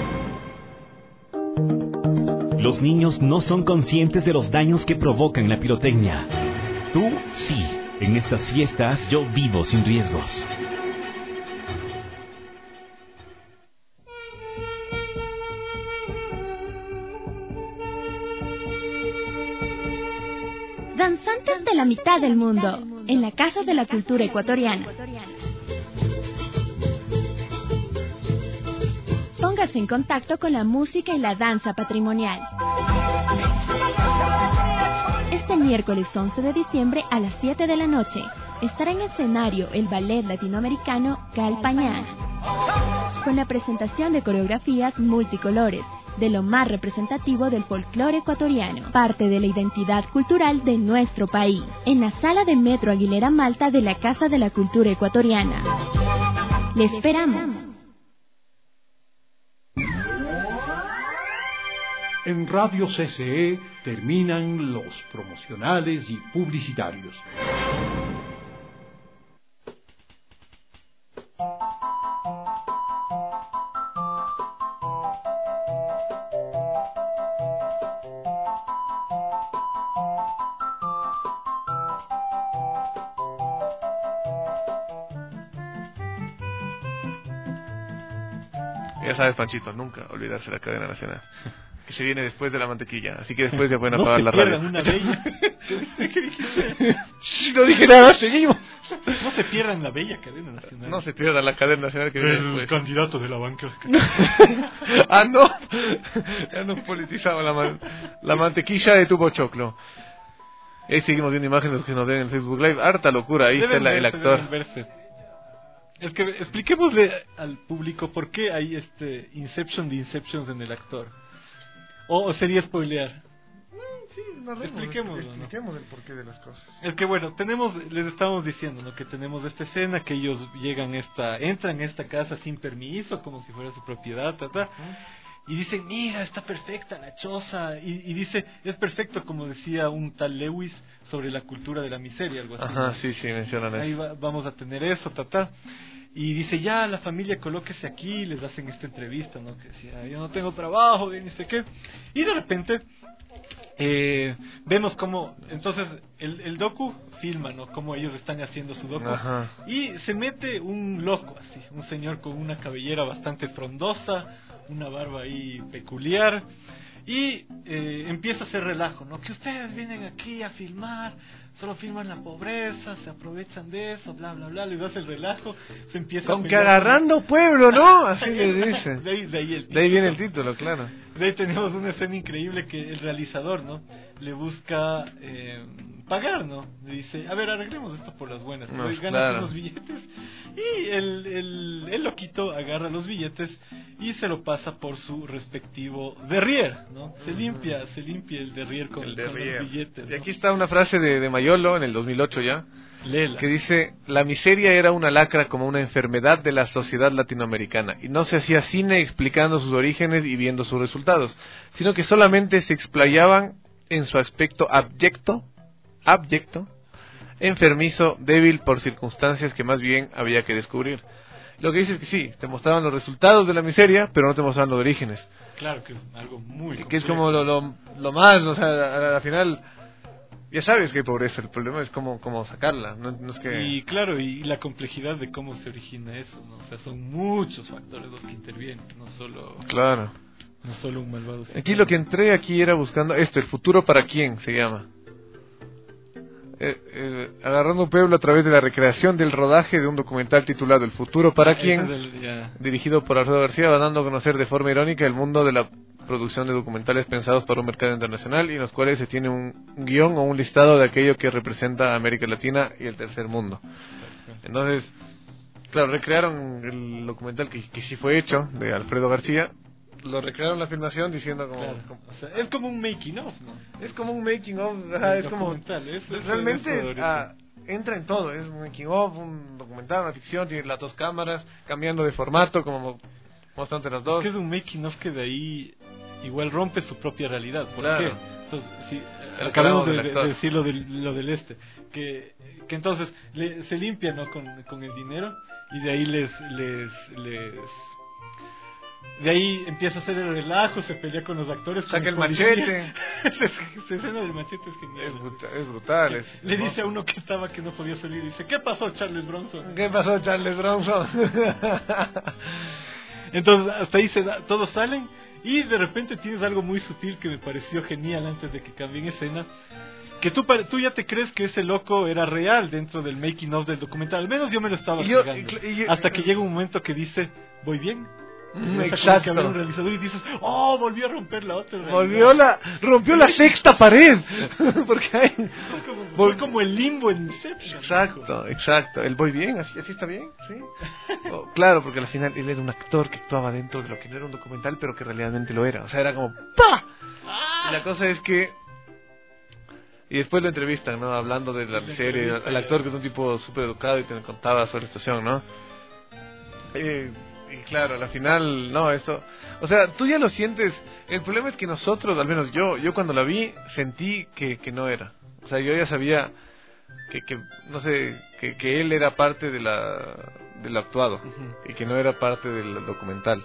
Speaker 12: Los niños no son conscientes de los daños que provocan la pirotecnia. Tú sí. En estas fiestas yo vivo sin riesgos.
Speaker 13: Danzantes de la mitad del mundo, en la Casa de la Cultura Ecuatoriana. Póngase en contacto con la música y la danza patrimonial. Este miércoles once de diciembre a las siete de la noche estará en escenario el ballet latinoamericano Calpañá, con la presentación de coreografías multicolores de lo más representativo del folclore ecuatoriano, parte de la identidad cultural de nuestro país, en la sala de Metro Aguilera Malta de la Casa de la Cultura Ecuatoriana. ¡Le esperamos!
Speaker 1: En Radio C C E terminan los promocionales y publicitarios.
Speaker 11: Ya sabes, Panchito, nunca olvidarse la cadena nacional. Que se viene después de la mantequilla, así que después ya pueden
Speaker 10: no
Speaker 11: apagar la radio.
Speaker 10: Una bella.
Speaker 11: No dije nada, seguimos.
Speaker 10: No se pierdan la bella cadena nacional.
Speaker 11: No se pierdan la cadena nacional que viene
Speaker 10: el
Speaker 11: después.
Speaker 10: Candidato de la banca.
Speaker 11: Ah, no. Ya nos politizaba la, man... la mantequilla de tu pochoclo. Ahí seguimos viendo imágenes que nos ven en Facebook Live. Harta locura, ahí
Speaker 10: deben
Speaker 11: está el,
Speaker 10: verse,
Speaker 11: el actor.
Speaker 10: Deben verse. Es que expliquémosle al público por qué hay este Inception de Inceptions en el actor. O, o sería spoilear.
Speaker 11: Sí, no
Speaker 10: expliquemos,
Speaker 11: expliquemos
Speaker 10: ¿no?
Speaker 11: el porqué de las cosas.
Speaker 10: Es que bueno, tenemos, les estábamos diciendo, ¿no? Que tenemos esta escena que ellos llegan esta, entran a esta casa sin permiso, como si fuera su propiedad, ta, ta, y dicen, mira, está perfecta la choza, y, y dice, es perfecto, como decía un tal Lewis sobre la cultura de la miseria, algo así.
Speaker 11: Ajá,
Speaker 10: ¿no?
Speaker 11: sí, sí, mencionan
Speaker 10: Ahí
Speaker 11: eso.
Speaker 10: va, vamos a tener eso, ta, ta. Y dice, ya, la familia, colóquese aquí, les hacen esta entrevista, ¿no? Que decía, yo no tengo trabajo, y ni sé qué. Y de repente, eh, vemos cómo, entonces, el, el docu filma, ¿no? Cómo ellos están haciendo su docu.
Speaker 11: Ajá.
Speaker 10: Y se mete un loco, así, un señor con una cabellera bastante frondosa, una barba ahí peculiar, y eh, empieza a hacer relajo, ¿no? Que ustedes vienen aquí a filmar, solo filman la pobreza, se aprovechan de eso, bla, bla, bla, les hace el relajo, se empieza
Speaker 11: Con
Speaker 10: a
Speaker 11: que agarrando pueblo, ¿no? Así le dicen.
Speaker 10: De ahí, de, ahí el
Speaker 11: de ahí viene el título, claro.
Speaker 10: De ahí tenemos una escena increíble que el realizador, ¿no? Le busca eh, pagar, ¿no? Le dice, a ver, arreglemos esto por las buenas.
Speaker 11: No,
Speaker 10: gana
Speaker 11: claro.
Speaker 10: unos billetes. Y el, el, el loquito agarra los billetes y se lo pasa por su respectivo derrier, ¿no? Se limpia, se limpia el derrier con,
Speaker 11: el
Speaker 10: con
Speaker 11: derrier.
Speaker 10: los billetes, ¿no?
Speaker 11: Y aquí está una frase de, de Mayolo en el dos mil ocho ya.
Speaker 10: Léela.
Speaker 11: Que dice, la miseria era una lacra como una enfermedad de la sociedad latinoamericana y no se hacía cine explicando sus orígenes y viendo sus resultados, sino que solamente se explayaban en su aspecto abyecto, abyecto, enfermizo, débil por circunstancias que más bien había que descubrir. Lo que dice es que sí, te mostraban los resultados de la miseria, pero no te mostraban los orígenes.
Speaker 10: Claro que es algo muy
Speaker 11: que, que es como lo, lo, lo más, o sea, al final... Ya sabes que hay pobreza, el problema es cómo, cómo sacarla, no, no es que...
Speaker 10: Y claro, y la complejidad de cómo se origina eso, ¿no? O sea, son muchos factores los que intervienen, no solo...
Speaker 11: Claro.
Speaker 10: No solo un malvado sistema.
Speaker 11: Aquí lo que entré aquí era buscando esto, el futuro para quién se llama. Eh, eh, agarrando un pueblo a través de la recreación del rodaje de un documental titulado El futuro para quién,
Speaker 10: del, yeah.
Speaker 11: dirigido por Alfredo García, va dando a conocer de forma irónica el mundo de la producción de documentales pensados para un mercado internacional y en los cuales se tiene un guión o un listado de aquello que representa a América Latina y el tercer mundo. Entonces, claro, recrearon el documental que, que sí fue hecho, de Alfredo García, lo recrearon la filmación diciendo como...
Speaker 10: Claro.
Speaker 11: como
Speaker 10: o sea, es como un making of, ¿no?
Speaker 11: Es como un making of, ajá, es como...
Speaker 10: Es, es
Speaker 11: realmente ah, entra en todo, es un making of, un documental, una ficción, tiene las dos cámaras, cambiando de formato, como mostrando las dos.
Speaker 10: Es que es un making of que de ahí igual rompe su propia realidad. ¿Por
Speaker 11: claro.
Speaker 10: qué? Entonces, sí, acabamos de, de, de decir lo del, lo del este, que, que entonces le, se limpia, ¿no? con, con el dinero y de ahí les... les, les de ahí empieza a hacer el relajo, se pelea con los actores.
Speaker 11: Saca el machete.
Speaker 10: Esa escena del machete es genial.
Speaker 11: Es brutal. Es brutal es
Speaker 10: le dice a uno que estaba que no podía salir, dice, ¿qué pasó, Charles Bronson?
Speaker 11: ¿Qué pasó, Charles Bronson?
Speaker 10: Entonces, hasta ahí se da, todos salen y de repente tienes algo muy sutil que me pareció genial antes de que cambien escena. Que tú, tú ya te crees que ese loco era real dentro del making of del documental. Al menos yo me lo estaba
Speaker 11: yo,
Speaker 10: pegando.
Speaker 11: Y, y,
Speaker 10: hasta que llega un momento que dice, ¿voy bien?
Speaker 11: Mm, exacto.
Speaker 10: Que había un realizador y dices, oh, volvió a romper la otra realidad.
Speaker 11: Volvió la, rompió la sexta pared. Porque hay,
Speaker 10: fue, como, fue como el limbo en Inception.
Speaker 11: Exacto, exacto. El voy bien, así, así está bien, sí. Oh, claro, porque al final él era un actor que actuaba dentro de lo que no era un documental, pero que realmente lo era. O sea, era como ¡pah! Y la cosa es que... Y después lo entrevistan, ¿no? Hablando de la serie, el actor que es un tipo súper educado y te contaba sobre la situación, ¿no? Eh, y claro, al final, no, eso... O sea, tú ya lo sientes. El problema es que nosotros, al menos yo, yo cuando la vi, sentí que, que no era. O sea, yo ya sabía que, que no sé, que, que él era parte de la de lo actuado uh-huh. y que no era parte del documental.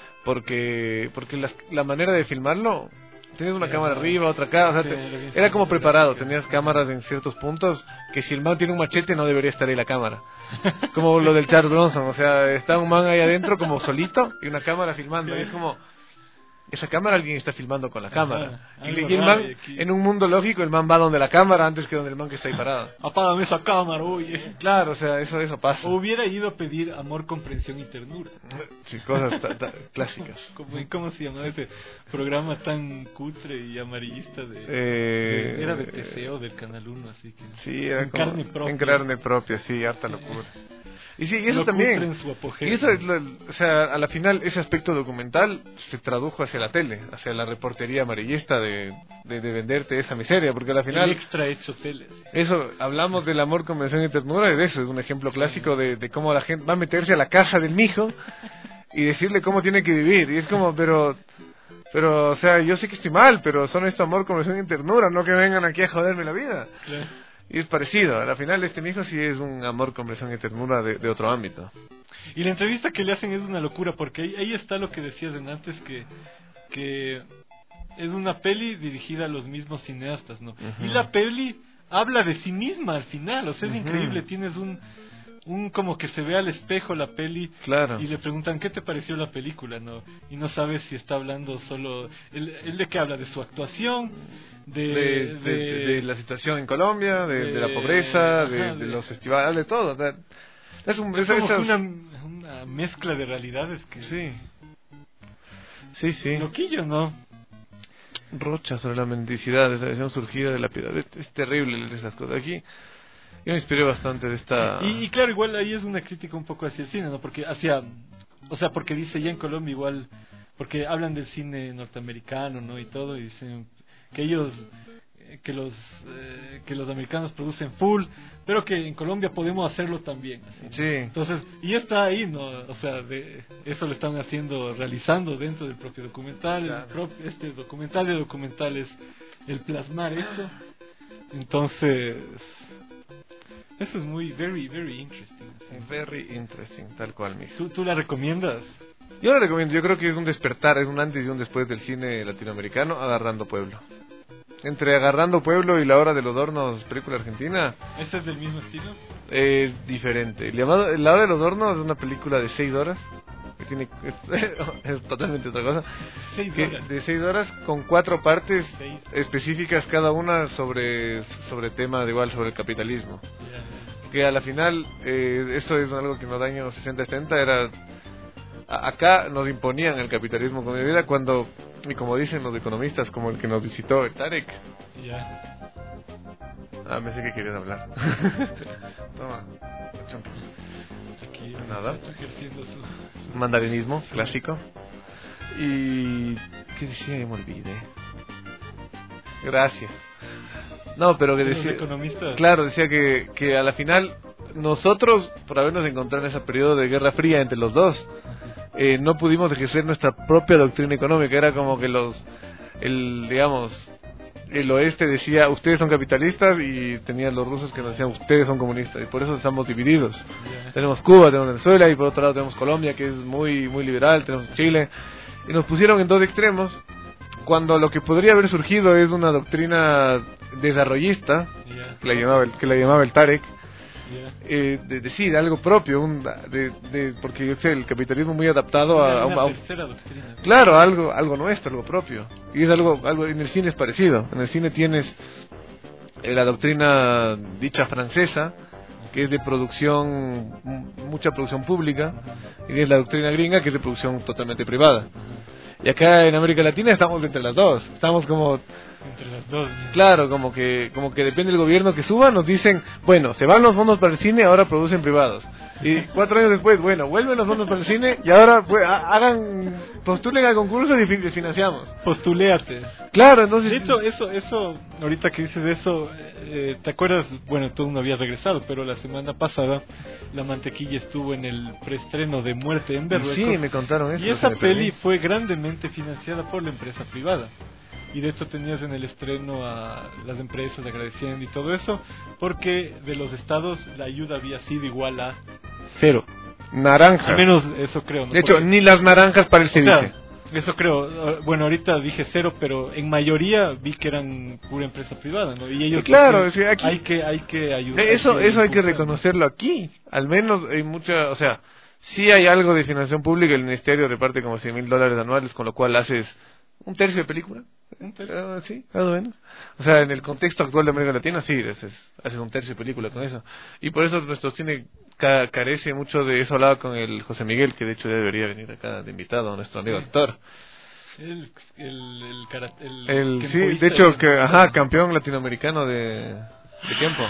Speaker 11: Porque porque la, la manera de filmarlo... Tenías una yeah, cámara no. arriba, otra acá, o sea, sí, te, era como preparado, tenías cámaras en ciertos puntos que si el man tiene un machete no debería estar ahí la cámara. Como lo del Charles Bronson, o sea, está un man ahí adentro como solito y una cámara filmando, sí. Y es como... Esa cámara alguien está filmando con la cámara. Ajá, y, y el man, en un mundo lógico, el man va donde la cámara antes que donde el man que está ahí parado.
Speaker 10: Apágame esa cámara, oye.
Speaker 11: Claro, o sea, eso eso pasa.
Speaker 10: O hubiera ido a pedir amor, comprensión y ternura.
Speaker 11: Sí, cosas ta, ta, clásicas.
Speaker 10: ¿Cómo, ¿Cómo se llamaba ese programa tan cutre y amarillista de...
Speaker 11: Eh,
Speaker 10: de era de T C O, del Canal uno, así que...
Speaker 11: Sí, era
Speaker 10: en
Speaker 11: como,
Speaker 10: carne propia.
Speaker 11: En carne propia, sí, harta locura. Y sí, y eso también. Y eso es, lo, o sea, a la final ese aspecto documental se tradujo hacia la tele, hacia la reportería amarillista de, de, de venderte esa miseria, porque a la final...
Speaker 10: El extra hecho tele. Sí.
Speaker 11: Eso, hablamos del amor, convención y ternura, y de eso es un ejemplo clásico de, de cómo la gente va a meterse a la casa del mijo y decirle cómo tiene que vivir. Y es como, pero... Pero, o sea, yo sé que estoy mal, pero son esto amor, convención y ternura, no que vengan aquí a joderme la vida. Claro. Y es parecido, al final este mijo sí es un amor, comprensión y ternura de, de otro ámbito.
Speaker 10: Y la entrevista que le hacen es una locura, porque ahí, ahí está lo que decías en antes, que, que es una peli dirigida a los mismos cineastas, ¿no? Uh-huh. Y la peli habla de sí misma al final, o sea, es uh-huh. increíble, tienes un... un como que se ve al espejo la peli,
Speaker 11: claro.
Speaker 10: Y le preguntan ¿qué te pareció la película? No, y no sabes si está hablando solo él, él de qué habla, de su actuación, de
Speaker 11: de, de, de, de la situación en Colombia, de, de, de la pobreza, ajá, de, de, de los festivales, de todo. De, es, un, es,
Speaker 10: es
Speaker 11: como
Speaker 10: una, una mezcla de realidades que
Speaker 11: sí, sí, sí.
Speaker 10: Loquillo, ¿no?
Speaker 11: Rocha sobre la mendicidad, esa visión surgida de la piedad. Es, es terrible esas cosas aquí. Yo me inspiré bastante de esta...
Speaker 10: Y, y claro, igual ahí es una crítica un poco hacia el cine, ¿no? Porque hacia... O sea, porque dice ya en Colombia igual... Porque hablan del cine norteamericano, ¿no? Y todo, y dicen que ellos... Que los eh, que los americanos producen full, pero que en Colombia podemos hacerlo también. Así, ¿no?
Speaker 11: Sí.
Speaker 10: Entonces, y está ahí, ¿no? O sea, de, eso lo están haciendo, realizando dentro del propio documental. Claro. El propio, este documental de documentales, el plasmar eso. Entonces... Eso es muy, very, very interesting.
Speaker 11: Sí. Very interesting, tal cual, mijo.
Speaker 10: ¿Tú, ¿Tú la recomiendas?
Speaker 11: Yo la recomiendo, yo creo que es un despertar, es un antes y un después del cine latinoamericano, Agarrando Pueblo. Entre Agarrando Pueblo y La Hora de los Hornos, película argentina.
Speaker 10: ¿Ese es del mismo estilo?
Speaker 11: Eh, diferente. El llamado, La Hora de los Hornos es una película de seis horas. Que tiene, es, es totalmente otra cosa.
Speaker 10: Seis
Speaker 11: que,
Speaker 10: horas.
Speaker 11: De seis horas con cuatro partes
Speaker 10: seis.
Speaker 11: específicas cada una sobre, sobre tema de igual, sobre el capitalismo. Yeah. Que a la final, eh, eso es algo que en los años sesenta setenta era... A, acá nos imponían el capitalismo con mi vida cuando... Y como dicen los economistas, como el que nos visitó, el Tarek.
Speaker 10: Ya.
Speaker 11: Ah, me sé que querías hablar. Toma.
Speaker 10: Aquí
Speaker 11: nada.
Speaker 10: Ejerciendo su, su...
Speaker 11: Mandarinismo, clásico. Y... ¿qué decía? Ya me olvidé. Gracias. No, pero que decía...
Speaker 10: Los economistas.
Speaker 11: Claro, decía que, que a la final nosotros, por habernos encontrado en ese periodo de Guerra Fría entre los dos, eh, no pudimos ejercer nuestra propia doctrina económica. Era como que los... el digamos... el oeste decía, ustedes son capitalistas, y tenían los rusos que nos decían, ustedes son comunistas, y por eso estamos divididos. Yeah. Tenemos Cuba, tenemos Venezuela, y por otro lado tenemos Colombia, que es muy muy liberal, tenemos Chile, y nos pusieron en dos extremos, cuando lo que podría haber surgido es una doctrina desarrollista, yeah. que, la llamaba el, que la llamaba el Tarek, yeah. eh, de, de sí, de algo propio, un, de, de, porque yo sé, el capitalismo muy adaptado a, a, a, a
Speaker 10: tercera doctrina.
Speaker 11: Claro, algo algo nuestro, algo propio. Y es algo algo en el cine es parecido. En el cine tienes eh, la doctrina dicha francesa, que es de producción, mucha producción pública, y tienes la doctrina gringa, que es de producción totalmente privada. Y acá en América Latina estamos entre las dos. Estamos como
Speaker 10: entre las dos. Mismo.
Speaker 11: Claro, como que como que depende del gobierno que suba, nos dicen, bueno, se van los fondos para el cine, ahora producen privados. Y cuatro años después, bueno, vuelven los fondos para el cine y ahora pues, hagan, postulen al concurso y financiamos.
Speaker 10: Postuleate.
Speaker 11: Claro, entonces...
Speaker 10: De hecho, eso, eso, ahorita que dices eso, eh, ¿te acuerdas? Bueno, tú no habías regresado, pero la semana pasada la mantequilla estuvo en el preestreno de Muerte en Berruecos.
Speaker 11: Sí, me contaron eso.
Speaker 10: Y esa peli fue grandemente financiada por la empresa privada. Y de hecho tenías en el estreno a las empresas agradeciendo y todo eso, porque de los estados la ayuda había sido igual a cero.
Speaker 11: Naranjas.
Speaker 10: Al menos eso creo. ¿no?
Speaker 11: De hecho,
Speaker 10: porque,
Speaker 11: ni las naranjas para el ceviche.
Speaker 10: O sea, eso creo. Bueno, ahorita dije cero, pero en mayoría vi que eran pura empresa privada, ¿no? Y ellos...
Speaker 11: Y claro, o sea, aquí
Speaker 10: hay que hay que ayudar.
Speaker 11: Eso,
Speaker 10: hay que
Speaker 11: eso hay que
Speaker 10: impulsar.
Speaker 11: reconocerlo aquí. Al menos hay mucha... O sea, sí hay algo de financiación pública. El ministerio reparte como cien mil dólares anuales, con lo cual haces un tercio de película. Un tercio. Uh, sí, más o menos. O sea, en el contexto actual de América Latina, sí, haces, haces un tercio de película con eso. Y por eso nuestro cine ca carece mucho de eso. Hablaba con el José Miguel, que de hecho ya debería venir acá de invitado, nuestro amigo sí. actor.
Speaker 10: El, el, el, cara, el,
Speaker 11: el sí, de hecho, que, ajá, campeón latinoamericano de, de Kempo.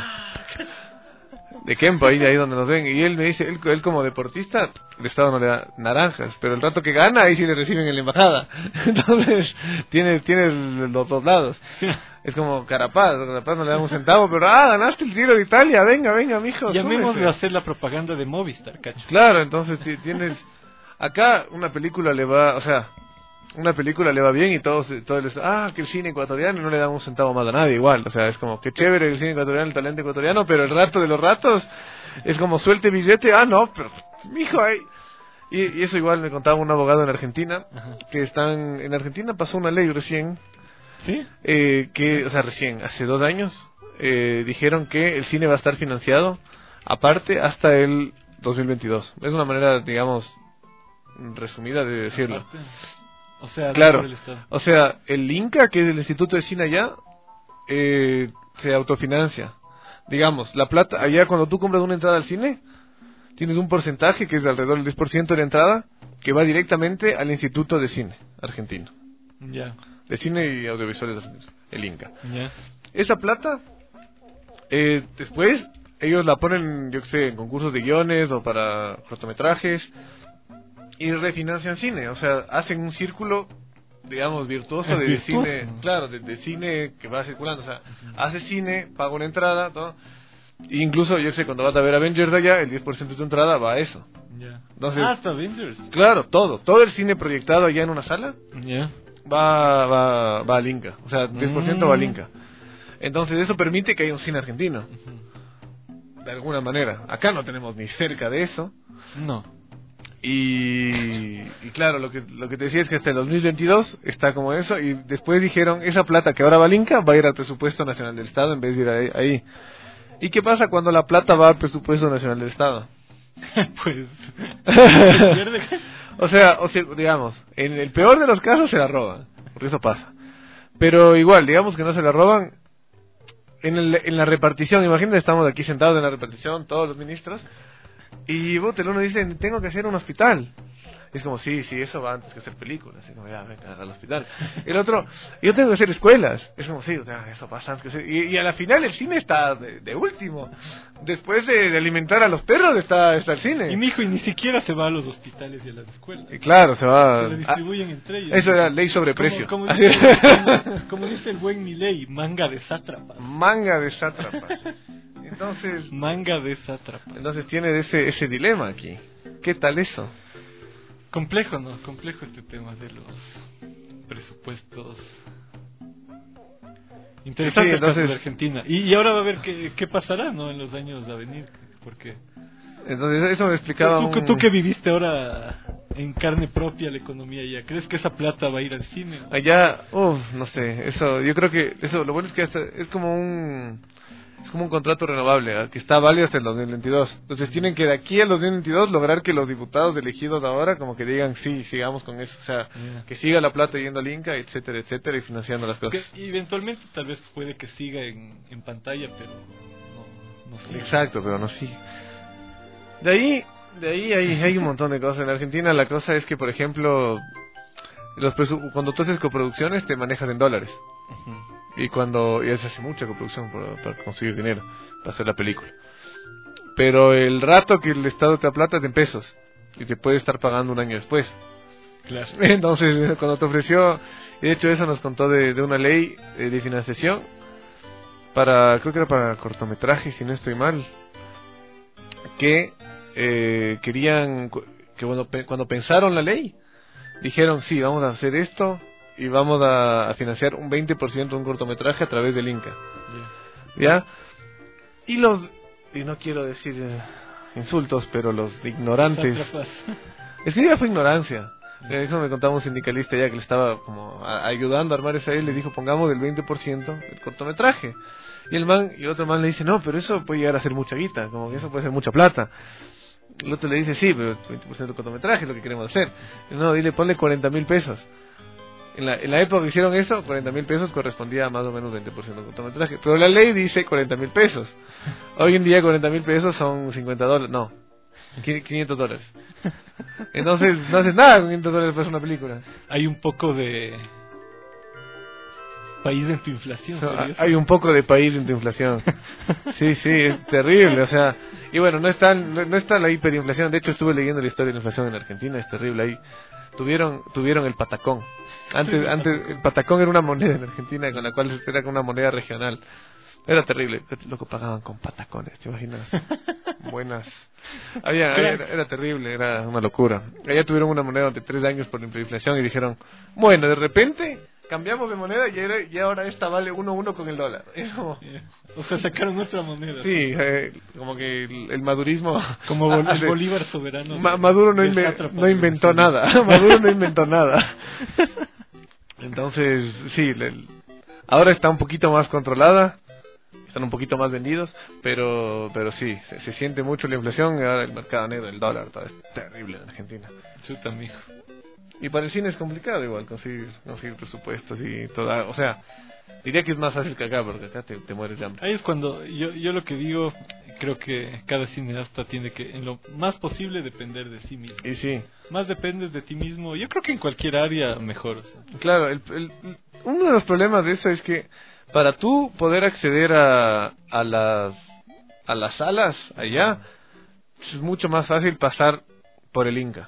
Speaker 11: De Kempo, ahí, ahí donde nos ven. Y él me dice, él, él como deportista, el Estado no le da naranjas, pero el rato que gana, ahí sí le reciben en la embajada. Entonces, tiene, tiene los dos lados. Es como Carapaz, Carapaz no le da un centavo, pero ah, ganaste el Giro de Italia, venga, venga, mijo.
Speaker 10: Llamémosle a hacer la propaganda de Movistar, cacho.
Speaker 11: Claro, entonces tienes, acá una película le va, o sea, una película le va bien y todos, todos les, ah, que el cine ecuatoriano, no le da un centavo más a nadie, igual, o sea, es como que chévere el cine ecuatoriano, el talento ecuatoriano, pero el rato de los ratos es como suelte billete, ah, no, pero, mijo, ahí. Y, y eso igual me contaba un abogado en Argentina, ajá, que están, en Argentina pasó una ley recién,
Speaker 10: ¿sí?
Speaker 11: Eh, que, o sea, recién, hace dos años, eh, dijeron que el cine va a estar financiado, aparte, hasta el dos mil veintidós. Es una manera, digamos, resumida de decirlo.
Speaker 10: Aparte. O sea,
Speaker 11: claro, o sea, el INCA, que es el Instituto de Cine allá, eh, se autofinancia. Digamos, la plata, allá cuando tú compras una entrada al cine, tienes un porcentaje que es de alrededor del diez por ciento de la entrada, que va directamente al Instituto de Cine argentino.
Speaker 10: Ya. Yeah.
Speaker 11: De Cine y Audiovisuales Argentinos, el INCA.
Speaker 10: Ya. Yeah.
Speaker 11: Esa plata, eh, después, ellos la ponen, yo qué sé, en concursos de guiones o para cortometrajes, y refinancian cine, o sea, hacen un círculo, digamos, virtuoso de, de cine, claro, de, de cine que va circulando, o sea, uh-huh, hace cine, paga una entrada, todo, e incluso, yo sé, cuando vas a ver Avengers allá, el diez por ciento de tu entrada va a eso.
Speaker 10: Yeah.
Speaker 11: Entonces,
Speaker 10: ah, hasta Avengers.
Speaker 11: Claro, todo, todo el cine proyectado allá en una sala,
Speaker 10: yeah,
Speaker 11: va, va, va al Inca, o sea, diez por ciento mm. va al Inca. Entonces, eso permite que haya un cine argentino, uh-huh, de alguna manera. Acá no tenemos ni cerca de eso.
Speaker 10: No.
Speaker 11: Y, y claro, lo que lo que te decía es que hasta el dos mil veintidós está como eso, y después dijeron, esa plata que ahora va al Inca va a ir al presupuesto nacional del Estado en vez de ir ahí. ahí. ¿Y qué pasa cuando la plata va al presupuesto nacional del Estado?
Speaker 10: Pues...
Speaker 11: o sea, o sea, digamos, en el peor de los casos se la roban, porque eso pasa. Pero igual, digamos que no se la roban, en, el, en la repartición, imagínate, estamos aquí sentados en la repartición, todos los ministros, y Botel uno dice, tengo que hacer un hospital. Es como, sí, sí, eso va antes que hacer películas. Es como, ya, venga, al hospital. El otro, yo tengo que hacer escuelas. Es como, sí, o sea, eso pasa antes que hacer. Y, y a la final el cine está de, de último. Después de, de alimentar a los perros está, está el cine.
Speaker 10: Y mi hijo, y ni siquiera se va a los hospitales y a las escuelas.
Speaker 11: Y claro, se va...
Speaker 10: Se distribuyen a, entre ellos.
Speaker 11: Eso era ley sobre precio.
Speaker 10: Como, como, dice, como, como dice el buen Milei, manga de sátrapas.
Speaker 11: Manga de sátrapas. Entonces...
Speaker 10: Manga de sátrapas.
Speaker 11: Entonces tiene ese, ese dilema aquí. ¿Qué tal eso?
Speaker 10: Complejo, ¿no? Complejo este tema de los presupuestos. Interesante sí, entonces, el caso de Argentina. Y, y ahora va a ver qué, qué pasará, ¿no? En los años a venir. Porque...
Speaker 11: Entonces eso me explicaba
Speaker 10: tú,
Speaker 11: un...
Speaker 10: tú que viviste ahora en carne propia la economía ya, ¿crees que esa plata va a ir al cine?
Speaker 11: Allá, uff, no sé, eso, yo creo que eso, lo bueno es que hasta, es como un... Es como un contrato renovable, ¿eh? Que está válido hasta el dos mil veintidós. Entonces tienen que de aquí al dos mil veintidós lograr que los diputados elegidos ahora como que digan sí, sigamos con eso. O sea, yeah. que siga la plata yendo al Inca, etcétera, etcétera, y financiando las cosas.
Speaker 10: Que eventualmente tal vez puede que siga en, en pantalla, pero no, no sigue.
Speaker 11: Exacto, pero no sigue. De ahí, de ahí hay, hay un montón de cosas. En Argentina la cosa es que, por ejemplo, los presu- cuando tú haces coproducciones te manejas en dólares. Uh-huh. Y cuando ya se hace mucha coproducción para, para conseguir dinero para hacer la película, pero el rato que el Estado te da plata es en pesos y te puede estar pagando un año después.
Speaker 10: Claro.
Speaker 11: Entonces cuando te ofreció, y de hecho eso nos contó de, de una ley de, de financiación para, creo que era para cortometrajes si no estoy mal, que eh, querían que bueno, pe, cuando pensaron la ley dijeron sí, vamos a hacer esto y vamos a, a financiar un veinte por ciento de un cortometraje a través del Inca. Yeah. ¿Ya? Y los, y no quiero decir eh, insultos, pero los ignorantes... Es que ya fue ignorancia. Yeah. Eso me contaba un sindicalista ya que le estaba como a, ayudando a armar esa ley, le dijo pongamos del veinte por ciento del cortometraje. Y el man, y el otro man le dice no, pero eso puede llegar a ser mucha guita, como que eso puede ser mucha plata. El otro le dice sí, pero el veinte por ciento del cortometraje es lo que queremos hacer. Y no, dile ponle cuarenta mil pesos. En la, en la época que hicieron eso, cuarenta mil pesos correspondía a más o menos veinte por ciento del cortometraje. Pero la ley dice cuarenta mil pesos. Hoy en día cuarenta mil pesos son cincuenta dólares. No, quinientos dólares. Entonces no haces nada con quinientos dólares para una película.
Speaker 10: Hay un poco de país en tu inflación.
Speaker 11: No, hay un poco de país en tu inflación. Sí, sí, es terrible. O sea, y bueno, no está, no, no está la hiperinflación. De hecho estuve leyendo la historia de la inflación en Argentina. Es terrible. Ahí tuvieron tuvieron el patacón. Antes antes el patacón era una moneda en Argentina con la cual era una moneda regional. Era terrible. Loco, pagaban con patacones, ¿te imaginas? Buenas. Había, había, era, era terrible, era una locura. Allá tuvieron una moneda de tres años por la hiperinflación y dijeron, bueno, de repente cambiamos de moneda y, era, y ahora esta vale uno a uno con el dólar. Como...
Speaker 10: Yeah. O sea, sacaron otra moneda.
Speaker 11: Sí, eh, como que el, el madurismo...
Speaker 10: Como bol, el Bolívar soberano.
Speaker 11: Ma, Maduro no, inve, no inventó nada. Maduro no inventó nada. Entonces, sí, le, ahora está un poquito más controlada. Están un poquito más vendidos, pero pero sí, se, se siente mucho la inflación y ahora el mercado negro, el dólar, todo es terrible en Argentina.
Speaker 10: Chuta, mijo.
Speaker 11: Y para el cine es complicado igual conseguir conseguir presupuestos y toda, o sea, diría que es más fácil que acá, porque acá te, te mueres de hambre.
Speaker 10: Ahí es cuando yo yo lo que digo, creo que cada cineasta tiene que en lo más posible depender de sí mismo.
Speaker 11: Y sí.
Speaker 10: Más dependes de ti mismo, yo creo que en cualquier área mejor. O sea.
Speaker 11: Claro, el, el, uno de los problemas de eso es que para tú poder acceder a, a las a las salas allá es mucho más fácil pasar por el Inca.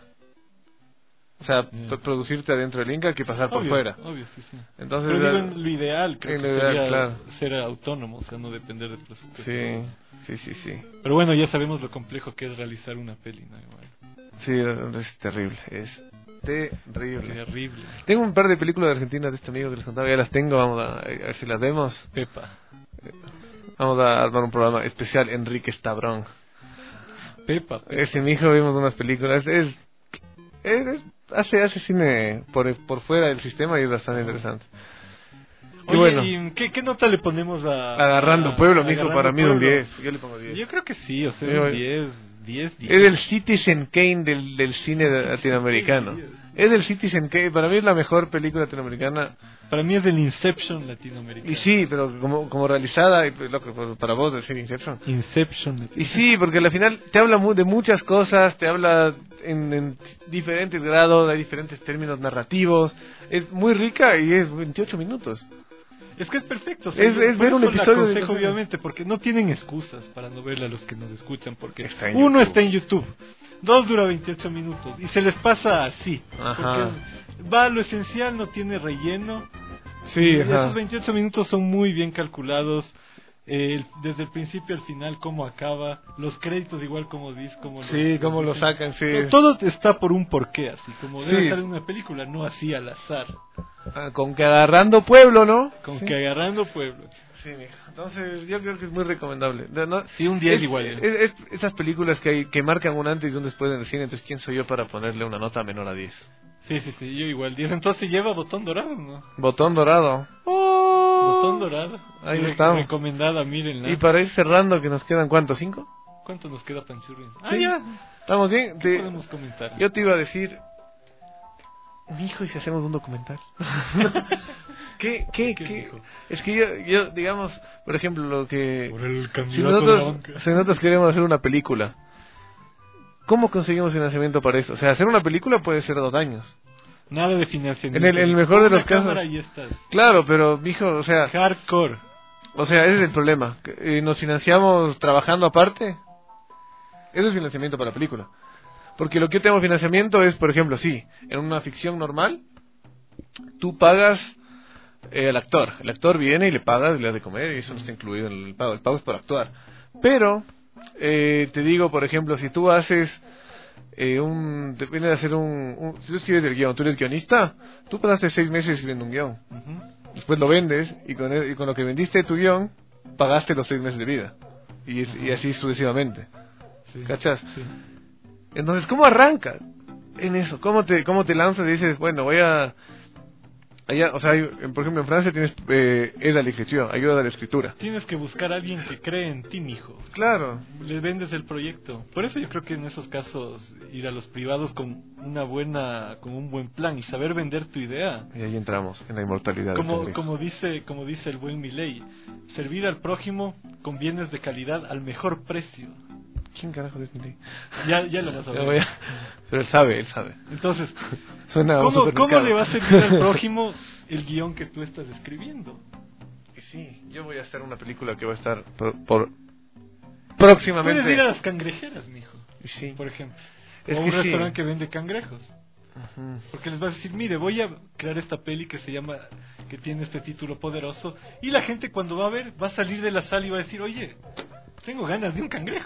Speaker 11: O sea, yeah. producirte adentro del Inca que pasar
Speaker 10: obvio,
Speaker 11: por fuera.
Speaker 10: Obvio, sí, sí.
Speaker 11: Entonces,
Speaker 10: pero digo, en lo ideal, creo que
Speaker 11: lo ideal,
Speaker 10: sería
Speaker 11: claro.
Speaker 10: ser autónomo, o sea, no depender de presupuesto.
Speaker 11: Sí, sí, sí, sí.
Speaker 10: Pero bueno, ya sabemos lo complejo que es realizar una peli, ¿no? Igual.
Speaker 11: Sí, es terrible, es terrible.
Speaker 10: Terrible.
Speaker 11: Tengo un par de películas de Argentina de este amigo que les contaba, ya las tengo, vamos a, a ver si las vemos.
Speaker 10: Pepa.
Speaker 11: Vamos a armar un programa especial, Enrique Stabrón.
Speaker 10: Pepa. Pepa.
Speaker 11: Ese mi hijo vimos unas películas, es, es, es hace hace cine por por fuera del sistema y es bastante interesante.
Speaker 10: Oye, y bueno, ¿y qué, qué nota le ponemos a...
Speaker 11: Agarrando a, Pueblo, mijo, para mí
Speaker 10: pueblo.
Speaker 11: un diez. Yo le pongo diez.
Speaker 10: Yo creo que sí, o sea, un diez... diez, diez.
Speaker 11: Es el Citizen Kane del, del cine latinoamericano. Es el Citizen Kane, para mí es la mejor película latinoamericana.
Speaker 10: Para mí es el Inception latinoamericano.
Speaker 11: Y sí, pero como, como realizada, y pues, loco, para vos decir Inception.
Speaker 10: Inception.
Speaker 11: Y sí, porque al final te habla mu- de muchas cosas, te habla en, en diferentes grados, hay diferentes términos narrativos. Es muy rica y es veintiocho minutos.
Speaker 10: Es que es perfecto. O sea,
Speaker 11: es es ver un episodio
Speaker 10: la aconsejo,
Speaker 11: de...
Speaker 10: obviamente, porque no tienen excusas para no verla los que nos escuchan, porque
Speaker 11: está
Speaker 10: uno
Speaker 11: YouTube.
Speaker 10: está en YouTube, dos dura veintiocho minutos y se les pasa así.
Speaker 11: Ajá.
Speaker 10: Porque va a lo esencial, no tiene relleno.
Speaker 11: Sí,
Speaker 10: y
Speaker 11: ajá.
Speaker 10: esos veintiocho minutos son muy bien calculados. Eh, el- desde el principio al final, cómo acaba, los créditos igual como dices, como
Speaker 11: Sí, cómo lo sacan, sí.
Speaker 10: Todo está por un porqué, así como
Speaker 11: Sí.
Speaker 10: debe estar en una película, no así al azar.
Speaker 11: Ah, con que agarrando pueblo, ¿no?
Speaker 10: Con
Speaker 11: Sí.
Speaker 10: que agarrando pueblo.
Speaker 11: Sí, mija. Entonces, yo creo que es muy recomendable. No, no,
Speaker 10: Sí, un diez
Speaker 11: es,
Speaker 10: igual. ¿eh?
Speaker 11: Es, es- esas películas que hay, que marcan un antes y un después en el cine, entonces, ¿quién soy yo para ponerle una nota menor a diez?
Speaker 10: Sí, sí, sí, yo igual diez. Entonces lleva botón dorado, ¿no?
Speaker 11: Botón dorado.
Speaker 10: Botón dorado.
Speaker 11: Ahí
Speaker 10: Re-
Speaker 11: estamos.
Speaker 10: Recomendada, mírenla.
Speaker 11: Y para ir cerrando, que nos quedan, ¿cuántos? ¿Cinco?
Speaker 10: ¿Cuánto nos queda, Panchurri? Ah,
Speaker 11: Sí.
Speaker 10: ya.
Speaker 11: ¿Estamos bien?
Speaker 10: ¿Qué
Speaker 11: Te-
Speaker 10: podemos comentar?
Speaker 11: Yo te iba a decir, mijo, ¿y si hacemos un documental? ¿Qué, qué,
Speaker 10: ¿Qué
Speaker 11: qué?
Speaker 10: dijo?
Speaker 11: Es que yo, yo, digamos, por ejemplo, lo que...
Speaker 10: Por el
Speaker 11: Si
Speaker 10: candidato de la
Speaker 11: nosotros,
Speaker 10: banca.
Speaker 11: si nosotros queremos hacer una película, ¿cómo conseguimos financiamiento para eso? O sea, hacer una película puede ser dos años.
Speaker 10: Nada de financiamiento.
Speaker 11: En el, el mejor de
Speaker 10: Una
Speaker 11: los casos.
Speaker 10: cámara y estás.
Speaker 11: Claro, pero, mijo, o sea...
Speaker 10: Hardcore.
Speaker 11: O sea, ese es el problema. que, eh, ¿Nos financiamos trabajando aparte? Eso es financiamiento para la película. Porque lo que yo tengo financiamiento es, por ejemplo, sí, en una ficción normal, tú pagas eh, al actor. El actor viene y le pagas, le das de comer y eso no está incluido en el pago. El pago es por actuar. Pero, eh, te digo, por ejemplo, si tú haces eh, un... Te vienes a hacer un, un... Si tú escribes el guión, tú eres guionista, tú pasaste seis meses escribiendo un guión.
Speaker 10: Ujú.
Speaker 11: Después lo vendes y con, el- y con lo que vendiste de tu guión, pagaste los seis meses de vida. Y, y así sucesivamente.
Speaker 10: Sí.
Speaker 11: ¿Cachas?
Speaker 10: Sí.
Speaker 11: Entonces, ¿cómo arranca en eso? ¿Cómo te, cómo te lanzas y dices, bueno, voy a... Allá, o sea, hay- en- por ejemplo, en Francia tienes eh, aide à l'écriture, ayuda a la escritura.
Speaker 10: Tienes que buscar a alguien que cree en ti, mijo.
Speaker 11: Claro.
Speaker 10: Le vendes el proyecto. Por eso yo creo que en esos casos ir a los privados con una buena, con un buen plan y saber vender tu idea.
Speaker 11: Y ahí entramos en la inmortalidad. del
Speaker 10: Como,
Speaker 11: cangrejo.
Speaker 10: como dice, como dice el buen Milei, servir al prójimo con bienes de calidad al mejor precio.
Speaker 11: ¿Quién carajo es Milei?
Speaker 10: Ya, ya lo vas a
Speaker 11: Ya
Speaker 10: ver.
Speaker 11: voy a- Pero él sabe, él sabe.
Speaker 10: Entonces,
Speaker 11: Suena a un
Speaker 10: ¿cómo, ¿cómo
Speaker 11: supermercado.
Speaker 10: le va a servir al prójimo el guión que tú estás escribiendo?
Speaker 11: Y sí, yo voy a hacer una película que va a estar por, por próximamente.
Speaker 10: Puedes ir a las cangrejeras, mijo.
Speaker 11: Y sí.
Speaker 10: Por ejemplo.
Speaker 11: Es
Speaker 10: o a
Speaker 11: que
Speaker 10: un
Speaker 11: sí.
Speaker 10: restaurante que vende cangrejos.
Speaker 11: Ujú.
Speaker 10: Porque les vas a decir, mire, voy a crear esta peli que se llama, que tiene este título poderoso. Y la gente cuando va a ver, va a salir de la sala y va a decir, oye, tengo ganas de un cangrejo.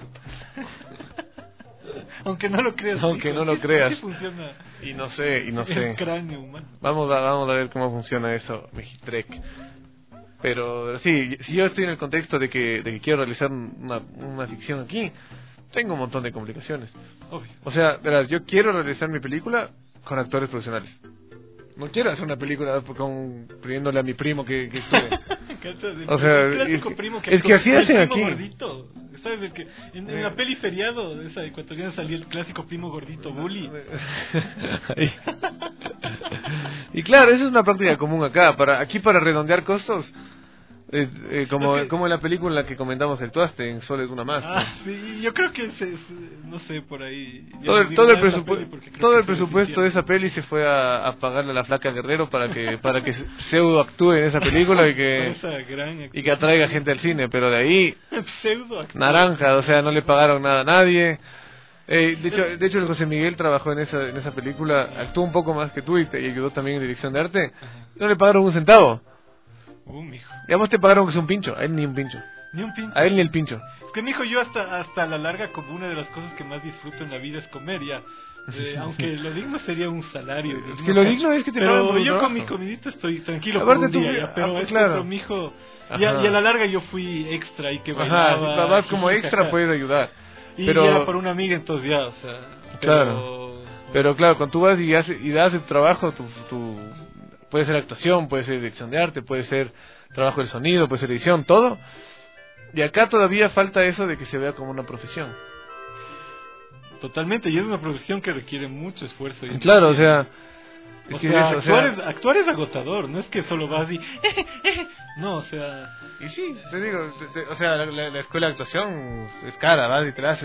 Speaker 10: Aunque no lo creas.
Speaker 11: Aunque
Speaker 10: mijo,
Speaker 11: no lo
Speaker 10: así-
Speaker 11: creas.
Speaker 10: así funciona
Speaker 11: Y no sé, y no sé.
Speaker 10: el cráneo humano.
Speaker 11: Vamos a, vamos a ver cómo funciona eso, Mejitrek. Pero sí, si yo estoy en el contexto de que, de que quiero realizar una, una ficción aquí, tengo un montón de complicaciones.
Speaker 10: Obvio.
Speaker 11: O sea, verás, yo quiero realizar mi película con actores profesionales. No quiero hacer una película con pidiéndole a mi primo que, que actúe. O sea,
Speaker 10: el clásico
Speaker 11: es-
Speaker 10: primo
Speaker 11: es que así
Speaker 10: el
Speaker 11: hacen
Speaker 10: primo
Speaker 11: aquí.
Speaker 10: Gordito. ¿Sabes? El que en, en la peli feriado de esa ecuatoriana salía el clásico primo gordito bully.
Speaker 11: Y claro, eso es una práctica común acá. Para aquí para redondear costos, eh, eh, como,
Speaker 10: Es que-
Speaker 11: como en la película en la que comentamos el Tuaste, en Sol es una más.
Speaker 10: Ah, sí, yo creo que se, se- no sé, por ahí. yo
Speaker 11: Todo
Speaker 10: no
Speaker 11: el,
Speaker 10: digo
Speaker 11: todo el,
Speaker 10: nada de esa
Speaker 11: presupu-
Speaker 10: peli porque creo
Speaker 11: todo
Speaker 10: que
Speaker 11: el
Speaker 10: se
Speaker 11: presupuesto de
Speaker 10: deshicieron.
Speaker 11: esa peli se fue a, a pagarle a la flaca Guerrero para que para que pseudo actúe en esa película y que
Speaker 10: Esa gran
Speaker 11: y que atraiga gente al cine, pero de ahí
Speaker 10: pseudo actor.
Speaker 11: naranja, o sea, no le pagaron nada a nadie. Eh, de hecho, de hecho el José Miguel trabajó en esa en esa película, actuó un poco más que tú y, te, y ayudó también en dirección de arte. No le pagaron un centavo.
Speaker 10: Uh, mijo.
Speaker 11: Y a vos te pagaron que es un pincho, a él ni un pincho.
Speaker 10: Ni un pinche.
Speaker 11: A él ni el pincho.
Speaker 10: Es que, mijo, yo hasta, hasta la larga, como una de las cosas que más disfruto en la vida es comer, ya. Eh, aunque lo digno sería un salario.
Speaker 11: Es que lo digno es que te paguen por
Speaker 10: Pero
Speaker 11: un
Speaker 10: yo con
Speaker 11: trabajo.
Speaker 10: mi comidita estoy tranquilo
Speaker 11: Aparte
Speaker 10: por un
Speaker 11: tú-
Speaker 10: día, ya, pero
Speaker 11: ah,
Speaker 10: este
Speaker 11: claro.
Speaker 10: otro mijo...
Speaker 11: Ajá.
Speaker 10: Y a, y a la larga yo fui extra y que
Speaker 11: Ajá,
Speaker 10: bailaba.
Speaker 11: si vas como extra puedes ayudar.
Speaker 10: Y
Speaker 11: Pero
Speaker 10: era por una amiga, entonces ya, o sea...
Speaker 11: Claro. Pero claro, cuando tú vas y, haces, y das el trabajo, tu, tu, puede ser actuación, puede ser dirección de arte, puede ser trabajo del sonido, puede ser edición, todo. Y acá todavía falta eso de que se vea como una profesión.
Speaker 10: Totalmente, y es una profesión que requiere mucho esfuerzo. Y
Speaker 11: claro, o sea...
Speaker 10: O
Speaker 11: es
Speaker 10: sea,
Speaker 11: que es,
Speaker 10: actuar,
Speaker 11: o sea,
Speaker 10: es, actuar es agotador, no es que solo vas y... No, o sea...
Speaker 11: Y sí, te digo, te, te, o sea, la, la escuela de actuación es cara, vas y te la haces.